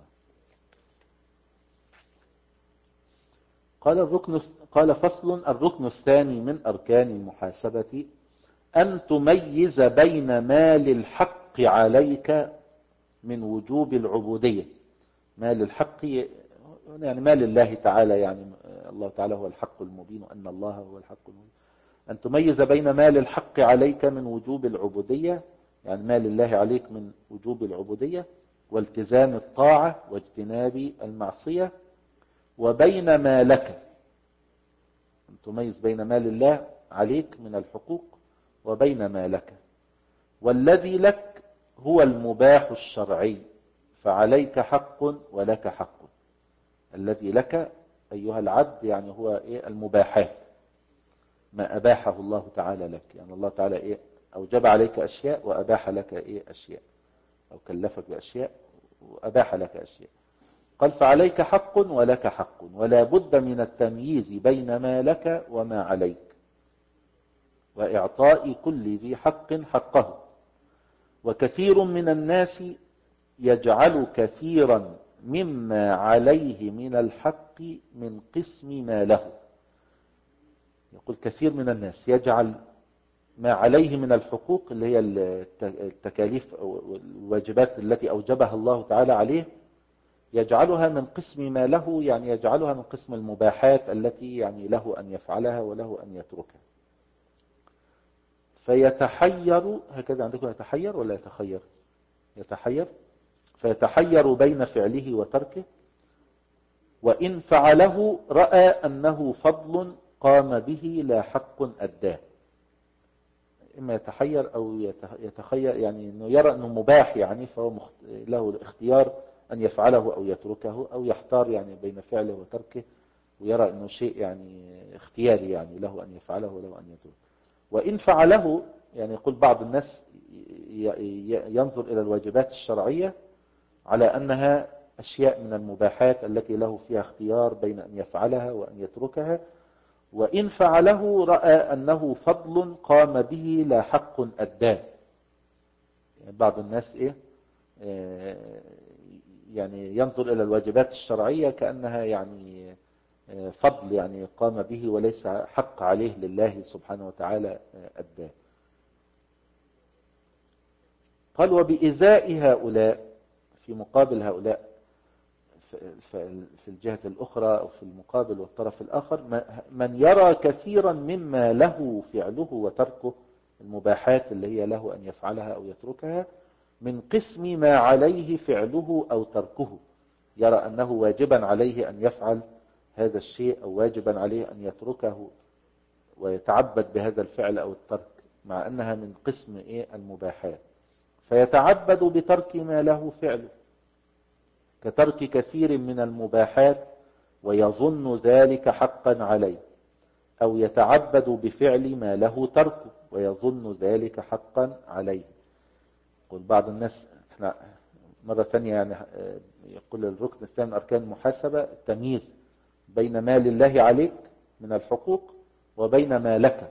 قال الركن قال فصل: الركن الثاني من أركان المحاسبة أن تميز بين مال الحق عليك من وجوب العبودية. مال الحق يعني مال الله تعالى، يعني الله تعالى هو الحق المبين وأن الله هو الحق المبين. أن تميز بين مال الحق عليك من وجوب العبودية، يعني مال الله عليك من وجوب العبودية والتزام الطاعة واجتناب المعصية، وبين ما لك. أن تميز بين مال الله عليك من الحقوق وبين ما لك. والذي لك هو المباح الشرعي، فعليك حق ولك حق. الذي لك أيها العبد يعني هو إيه المباحات، ما أباحه الله تعالى لك. يعني الله تعالى إيه أوجب عليك أشياء وأباح لك إيه أشياء، أو كلفك بأشياء وأباح لك أشياء. قال فعليك حق ولك حق، ولا بد من التمييز بين ما لك وما عليك، وإعطاء كل ذي حق حقه. وكثير من الناس يجعل كثيرا مما عليه من الحق من قسم ما له. يقول كثير من الناس يجعل ما عليه من الحقوق، اللي هي التكاليف أو الواجبات التي أوجبها الله تعالى عليه، يجعلها من قسم ما له، يعني يجعلها من قسم المباحات التي يعني له أن يفعلها وله أن يتركها. فيتحير، هكذا عندكم يتحير ولا يتخير؟ يتحير. فيتحير بين فعله وتركه، وإن فعله رأى أنه فضل قام به لا حق أداه. إما يتحير أو يتخير، يعني أنه يرى أنه مباح، يعني فهو له الاختيار أن يفعله أو يتركه، أو يحتار يعني بين فعله وتركه ويرى أنه شيء يعني اختياري، يعني له أن يفعله وله أن يتركه. وإن فعله، يعني يقول بعض الناس ينظر إلى الواجبات الشرعية على أنها أشياء من المباحات التي له فيها اختيار بين أن يفعلها وأن يتركها، وإن فعله رأى أنه فضل قام به لا حق أداه. يعني بعض الناس إيه يعني ينظر إلى الواجبات الشرعية كأنها يعني فضل يعني قام به وليس حق عليه لله سبحانه وتعالى أداه. قال وبإزاء هؤلاء، في مقابل هؤلاء في الجهة الأخرى أو في المقابل والطرف الآخر، من يرى كثيرا مما له فعله وتركه، المباحات اللي هي له أن يفعلها أو يتركها، من قسم ما عليه فعله أو تركه. يرى أنه واجبا عليه أن يفعل هذا الشيء أو واجبا عليه أن يتركه ويتعبد بهذا الفعل أو الترك، مع أنها من قسم إيه المباحات. فيتعبد بترك ما له فعله كترك كثير من المباحات ويظن ذلك حقا عليه، أو يتعبد بفعل ما له تركه ويظن ذلك حقا عليه. يقول بعض الناس، احنا مرة ثانية يعني يقول الركن الثاني من أركان المحاسبة التمييز بين ما لله عليك من الحقوق وبين ما لك،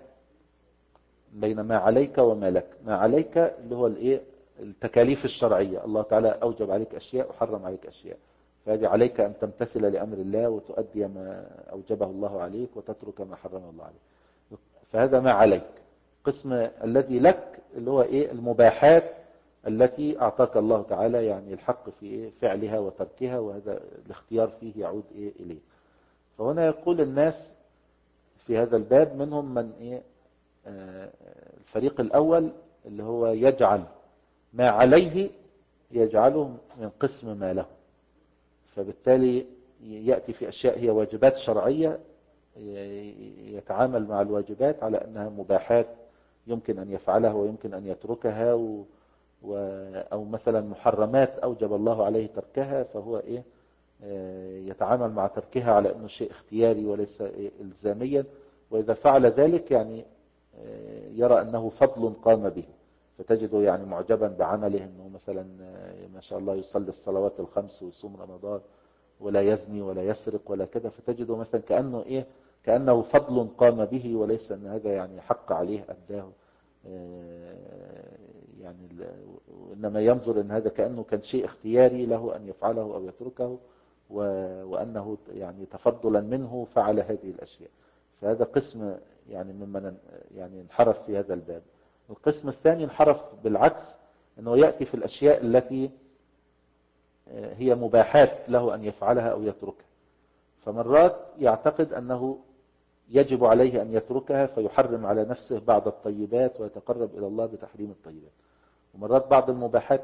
بين ما عليك وما لك. ما عليك اللي هو الايه التكاليف الشرعية، الله تعالى أوجب عليك أشياء وحرم عليك أشياء، فهذه عليك أن تمتثل لأمر الله وتؤدي ما أوجبه الله عليك وتترك ما حرمه الله عليك. فهذا ما عليك. قسم الذي لك اللي هو إيه المباحات التي أعطاك الله تعالى يعني الحق في إيه فعلها وتركها، وهذا الاختيار فيه يعود إيه إليه. فهنا يقول الناس في هذا الباب منهم من إيه آه الفريق الأول اللي هو يجعل ما عليه يجعله من قسم ما له، فبالتالي يأتي في أشياء هي واجبات شرعية يتعامل مع الواجبات على أنها مباحات يمكن أن يفعلها ويمكن أن يتركها، و... و... أو مثلا محرمات أوجب الله عليه تركها، فهو إيه يتعامل مع تركها على أنه شيء اختياري وليس إيه إلزاميا، وإذا فعل ذلك يعني يرى أنه فضل قام به، فتجده يعني معجبا بعمله، أنه مثلا ما شاء الله يصلي الصلوات الخمس ويصوم رمضان ولا يزني ولا يسرق ولا كذا، فتجده مثلا كأنه إيه كأنه فضل قام به، وليس أن هذا يعني حق عليه أداه يعني، إنما ينظر أن هذا كأنه كان شيء اختياري له أن يفعله أو يتركه، وأنه يعني تفضلا منه فعل هذه الأشياء. فهذا قسم يعني ممن يعني انحرف في هذا الباب. القسم الثاني انحرف بالعكس، أنه يأتي في الأشياء التي هي مباحات له أن يفعلها أو يتركها، فمرات يعتقد أنه يجب عليه أن يتركها فيحرم على نفسه بعض الطيبات ويتقرب إلى الله بتحريم الطيبات، ومرات بعض المباحات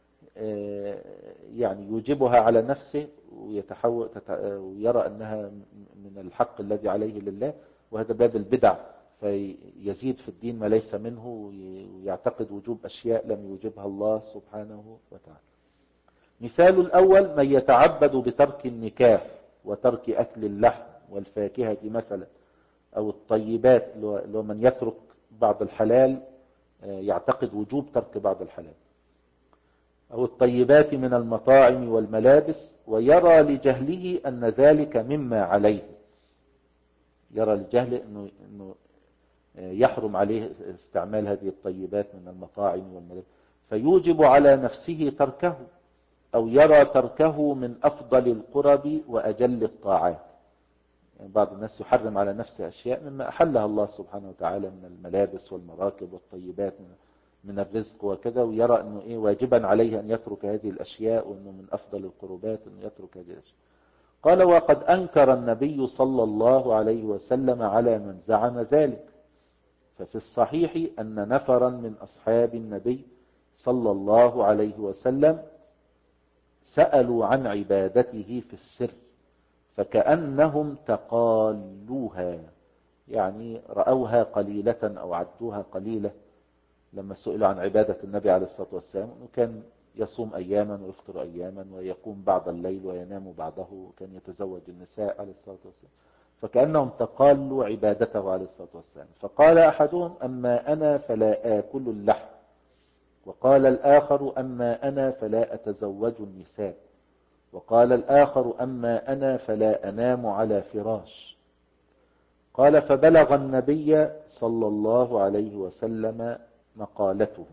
يعني يوجبها على نفسه ويتحول ويرى أنها من الحق الذي عليه لله، وهذا باب البدع، فيزيد في الدين ما ليس منه ويعتقد وجوب أشياء لم يوجبها الله سبحانه وتعالى. مثال الأول من يتعبد بترك النكاح وترك أكل اللحم والفاكهة مثلا، أو الطيبات، لو من يترك بعض الحلال يعتقد وجوب ترك بعض الحلال، أو الطيبات من المطاعم والملابس، ويرى لجهله أن ذلك مما عليه، يرى لجهله أنه, إنه يحرم عليه استعمال هذه الطيبات من المطاعم والملابس، فيوجب على نفسه تركه، أو يرى تركه من أفضل القرب وأجل الطاعات. يعني بعض الناس يحرم على نفسه أشياء مما أحلها الله سبحانه وتعالى من الملابس والمراكب والطيبات من الرزق وكذا، ويرى أنه إيه واجبا عليه أن يترك هذه الأشياء، وأنه من أفضل القربات أن يترك هذه الأشياء. قال وقد أنكر النبي صلى الله عليه وسلم على من زعم ذلك، ففي الصحيح أن نفرا من أصحاب النبي صلى الله عليه وسلم سألوا عن عبادته في السر فكأنهم تقالوها، يعني رأوها قليلة أو عدوها قليلة. لما سئلوا عن عبادة النبي عليه الصلاة والسلام، أنه كان يصوم أياما ويفطر أياما ويقوم بعض الليل وينام بعضه، وكان يتزوج النساء عليه الصلاة والسلام، فكأنهم تقالوا عبادته عليه الصلاة والسلام. فقال أحدهم أما أنا فلا آكل اللحم، وقال الآخر أما أنا فلا أتزوج النساء، وقال الآخر أما أنا فلا أنام على فراش. قال فبلغ النبي صلى الله عليه وسلم مقالته.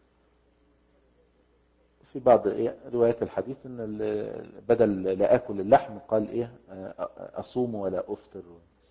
في بعض روايات الحديث ان بدل لا أكل اللحم قال إيه أصوم ولا أفطر.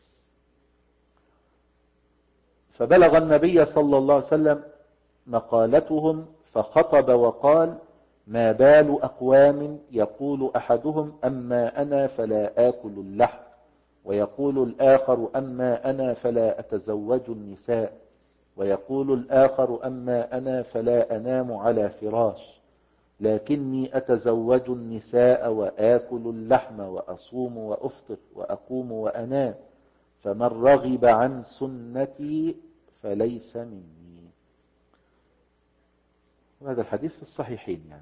فبلغ النبي صلى الله عليه وسلم مقالتهم فخطب وقال ما بال أقوام يقول أحدهم أما أنا فلا آكل اللحم، ويقول الآخر أما أنا فلا أتزوج النساء، ويقول الآخر أما أنا فلا أنام على فراش، لكني أتزوج النساء وآكل اللحم وأصوم وأفطر وأقوم وأنام، فمن رغب عن سنتي فليس مني. وهذا الحديث في الصحيحين يعني.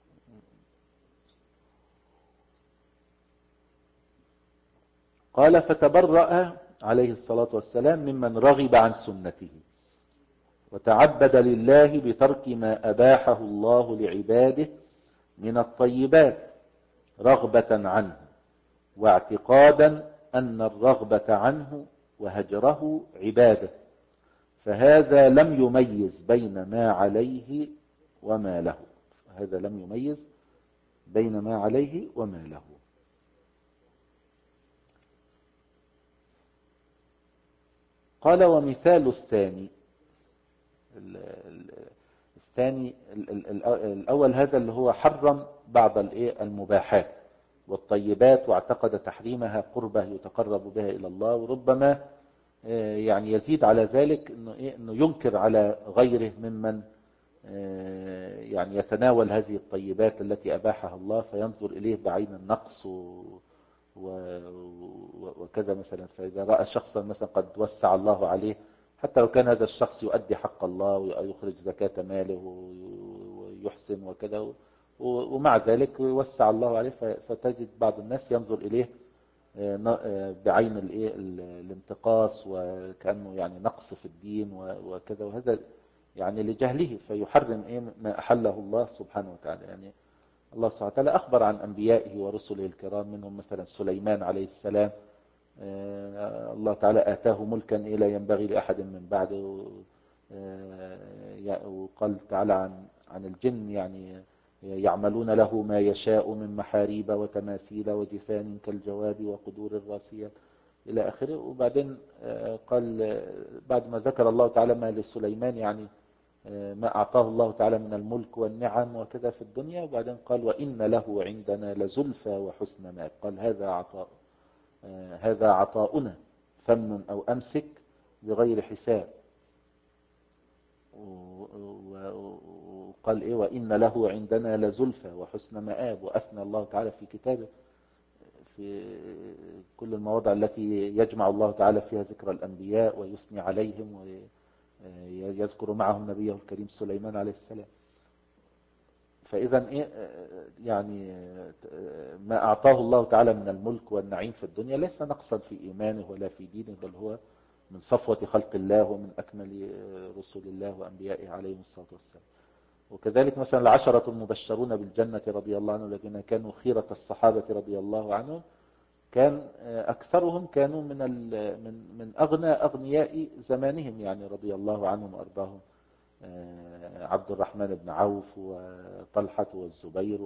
قال فتبرأ عليه الصلاة والسلام ممن رغب عن سنته، وتعبد لله بترك ما أباحه الله لعباده من الطيبات رغبة عنه، واعتقادا أن الرغبة عنه وهجره عبادة، فهذا لم يميز بين ما عليه وما له، هذا لم يميز بين ما عليه وما له. قال ومثال الثاني، الثاني الأول هذا اللي هو حرم بعض المباحات والطيبات واعتقد تحريمها قربة يتقرب بها إلى الله، وربما يعني يزيد على ذلك إنه, إيه إنه ينكر على غيره ممن يعني يتناول هذه الطيبات التي أباحها الله، فينظر إليه بعين النقص وكذا مثلا. فإذا رأى شخصا مثلا قد وسع الله عليه، حتى لو كان هذا الشخص يؤدي حق الله ويخرج زكاة ماله ويحسن وكذا، ومع ذلك وسع الله عليه، فتجد بعض الناس ينظر إليه بعين الانتقاص وكأنه يعني نقص في الدين وكذا، وهذا يعني لجهله، فيحرم إيه ما أحله الله سبحانه وتعالى. يعني الله سبحانه وتعالى أخبر عن أنبيائه ورسله الكرام، منهم مثلا سليمان عليه السلام، الله تعالى آتاه ملكا لا ينبغي لأحد من بعده. وقال تعالى عن عن الجن يعني يعملون له ما يشاء من محاريب وتماثيل وجفان كالجواب وقدور الراسيات إلى آخره. وبعدين قال بعد ما ذكر الله تعالى ما لسليمان يعني ما أعطاه الله تعالى من الملك والنعم وكذا في الدنيا، وبعدين قال وإن له عندنا لزلفى وحسن مآب. قال هذا عطاء هذا عطاؤنا فمن أو أمسك بغير حساب. وقال إيه وإن له عندنا لزلفى وحسن مآب. وأثنى الله تعالى في كتابه في كل المواضع التي يجمع الله تعالى فيها ذكر الأنبياء ويثني عليهم ويذكر معهم نبيه الكريم سليمان عليه السلام. فإذا إيه يعني ما أعطاه الله تعالى من الملك والنعيم في الدنيا ليس نقصا في إيمانه ولا في دينه، بل هو من صفوة خلق الله ومن أكمل رسول الله وأنبيائه عليهم الصلاة والسلام. وكذلك مثلا العشرة المبشرون بالجنة رضي الله عنهم الذين كانوا خيرة الصحابة رضي الله عنهم، كان أكثرهم كانوا من من من أغنى أغنياء زمانهم يعني رضي الله عنهم وأرضاهم. عبد الرحمن بن عوف وطلحة والزبير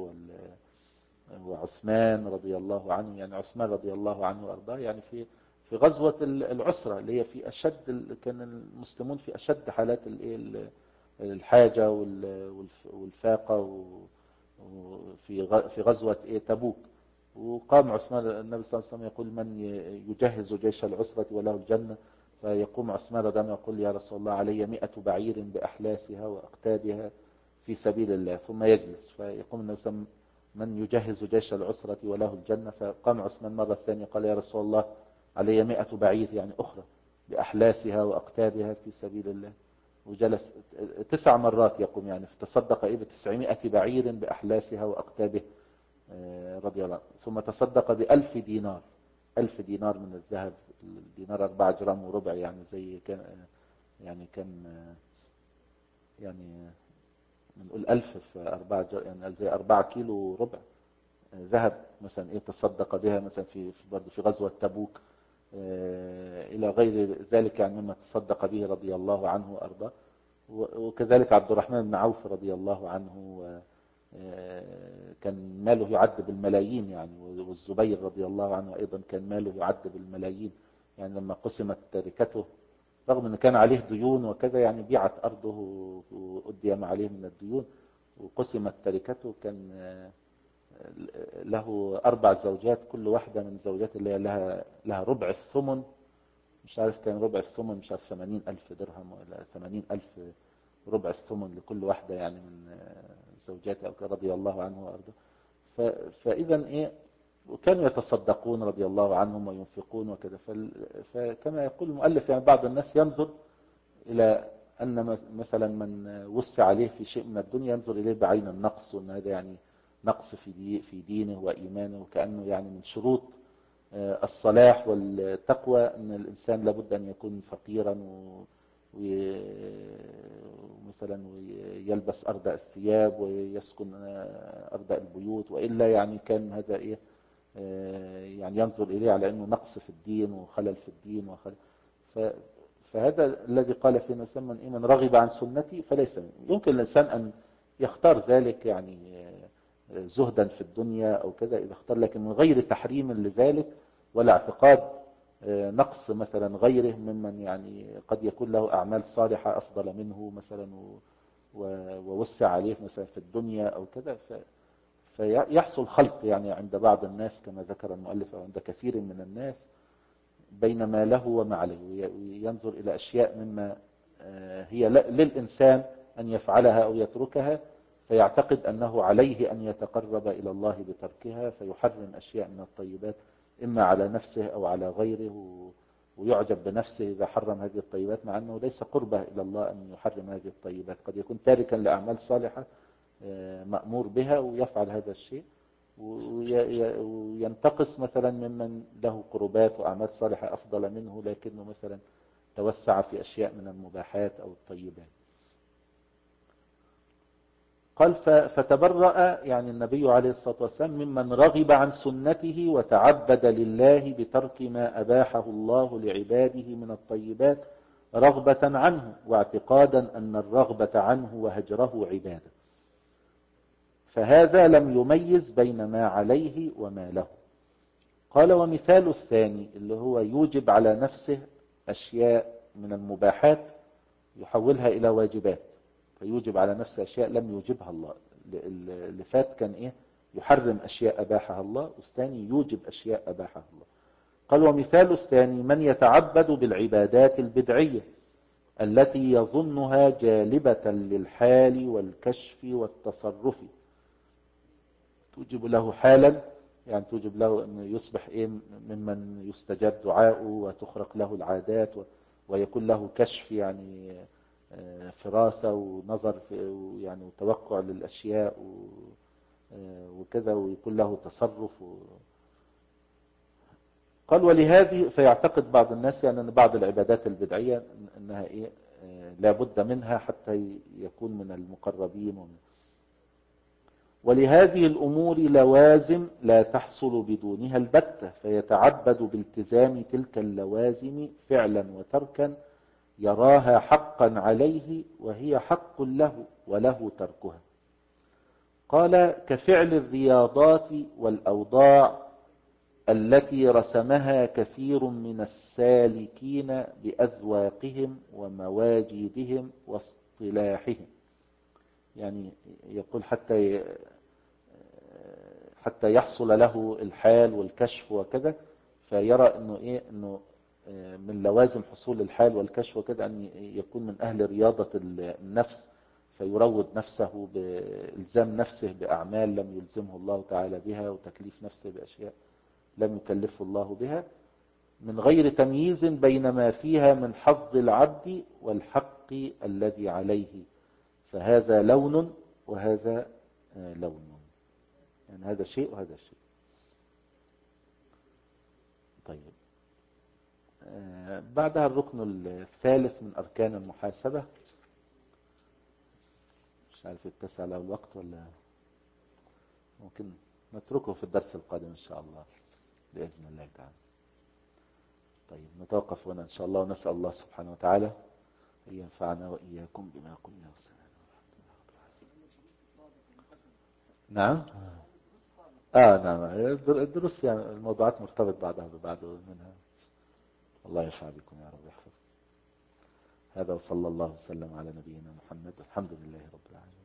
وعثمان رضي الله عنه. يعني عثمان رضي الله عنه وأرضاه يعني في في غزوة العسرة اللي هي في أشد، كان المسلمون في أشد حالات الحاجة والفاقة وفي في غزوة تبوك. وقام عثمان النبي صلى الله عليه وسلم يقول من يجهز جيش العسرة وله الجنة، فيقوم عثمان رضي الله عنه يقول يا رسول الله علي مئة بعير بأحلاسها وأقتابها في سبيل الله، ثم يجلس. فيقوم النبي صلى الله عليه وسلم من يجهز جيش العسرة وله الجنة، فقام عثمان مرة ثانية قال يا رسول الله علي مئة بعير يعني أخرى بأحلاسها وأقتابها في سبيل الله. وجلس تسع مرات يقوم يعني فتصدق إيه بتسعمائة بعير بأحلاسها وأقتابها رضي الله عنه. ثم تصدق بألف دينار، ألف دينار من الذهب، الدينار أربعة جرام وربع يعني زي كان يعني كان يعني بنقول ألف في أربعة يعني زي أربعة كيلو وربع ذهب مثلا إيه تصدق بها مثلا في برضه في غزوة تبوك إلى غير ذلك يعني مما تصدق به رضي الله عنه وأرضاه. وكذلك عبد الرحمن بن عوف رضي الله عنه كان ماله يعد بالملايين يعني. والزبير رضي الله عنه أيضا كان ماله يعد بالملايين يعني. لما قسمت تركته رغم أن كان عليه ديون وكذا يعني بيعت أرضه وأدي ما عليه من الديون وقسمت تركته، كان له أربع زوجات، كل واحدة من زوجات اللي لها لها ربع الثمن، مش عارف كان ربع الثمن مش عارف ثمانين ألف درهم ولا ثمانين ألف ربع الثمن لكل واحدة يعني من زوجاته رضي الله عنه وأرضاه. فإذا إيه وكانوا يتصدقون رضي الله عنهم وينفقون وكذا. فكما يقول المؤلف يعني بعض الناس ينظر إلى أن مثلا من وسع عليه في شيء من الدنيا ينظر إليه بعين النقص، وأن هذا يعني نقص في دي في دينه وإيمانه، وكأنه يعني من شروط الصلاح والتقوى أن الإنسان لابد أن يكون فقيرا ومثلا ويلبس أردأ الثياب ويسكن أردأ البيوت، وإلا يعني كان هذا إيه يعني ينظر إليه على أنه نقص في الدين وخلل في الدين وخلل. فهذا الذي قال فيه نسمى إيه من رغب عن سنتي فليس. يمكن الإنسان أن يختار ذلك يعني زهدا في الدنيا أو كذا إذا اختار، لكن من غير تحريم لذلك ولا اعتقاد نقص مثلا غيره ممن يعني قد يكون له أعمال صالحة أفضل منه مثلا ووسع عليه مثلا في الدنيا أو كذا. فيحصل خلط يعني عند بعض الناس كما ذكر المؤلف أو عند كثير من الناس بين ما له وما عليه، وينظر إلى أشياء مما هي للإنسان أن يفعلها أو يتركها فيعتقد أنه عليه أن يتقرب إلى الله بتركها، فيحرم أشياء من الطيبات إما على نفسه أو على غيره، ويعجب بنفسه إذا حرم هذه الطيبات مع أنه ليس قربه إلى الله أن يحرم هذه الطيبات. قد يكون تاركا لأعمال صالحة مأمور بها ويفعل هذا الشيء وينتقص مثلا ممن له قربات وأعمال صالحة أفضل منه لكنه مثلا توسع في أشياء من المباحات أو الطيبات. قال فتبرأ يعني النبي عليه الصلاة والسلام ممن رغب عن سنته وتعبد لله بترك ما أباحه الله لعباده من الطيبات رغبة عنه واعتقادا أن الرغبة عنه وهجره عبادة. فهذا لم يميز بين ما عليه وما له. قال ومثال الثاني اللي هو يوجب على نفسه أشياء من المباحات يحولها إلى واجبات، فيوجب على نفسه أشياء لم يوجبها الله. اللي فات كان إيه؟ يحرم أشياء أباحها الله، والثاني يوجب أشياء أباحها الله. قال ومثال الثاني من يتعبد بالعبادات البدعية التي يظنها جالبة للحال والكشف والتصرف، توجب له حالا، يعني توجب له أن يصبح إيه ممن يستجاب دعاؤه وتخرق له العادات ويكون له كشف، يعني فراسة ونظر يعني وتوقع للأشياء وكذا، ويكون له تصرف. قال ولهذه فيعتقد بعض الناس يعني أن بعض العبادات البدعية أنها إيه لا بد منها حتى يكون من المقربين ومن ولهذه الأمور لوازم لا تحصل بدونها البتة، فيتعبد بالتزام تلك اللوازم فعلا وتركا يراها حقا عليه وهي حق له وله تركها. قال كفعل الرياضات والأوضاع التي رسمها كثير من السالكين بأذواقهم ومواجيدهم واصطلاحهم، يعني يقول حتى حتى يحصل له الحال والكشف وكذا، فيرى انه ايه انه من لوازم حصول الحال والكشف وكذا ان يكون من اهل رياضة النفس، فيروض نفسه بإلزام نفسه بأعمال لم يلزمه الله تعالى بها، وتكليف نفسه بأشياء لم يكلفه الله بها، من غير تمييز بين ما فيها من حظ العبد والحق الذي عليه، فهذا لون وهذا لون، يعني هذا شيء وهذا شيء. طيب آه بعدها الركن الثالث من أركان المحاسبة، مش عارف يتسع له الوقت ولا ممكن نتركه في الدرس القادم إن شاء الله بإذن الله تعالى. طيب نتوقف هنا إن شاء الله، ونسأل الله سبحانه وتعالى أن ينفعنا وإياكم بما قلنا. نعم آه نعم الدروس يعني الموضوعات مرتبط بعضها ببعض منها. الله يشفع بكم يا رب يحفظ. هذا وصلى الله وسلم على نبينا محمد، الحمد لله رب العالمين.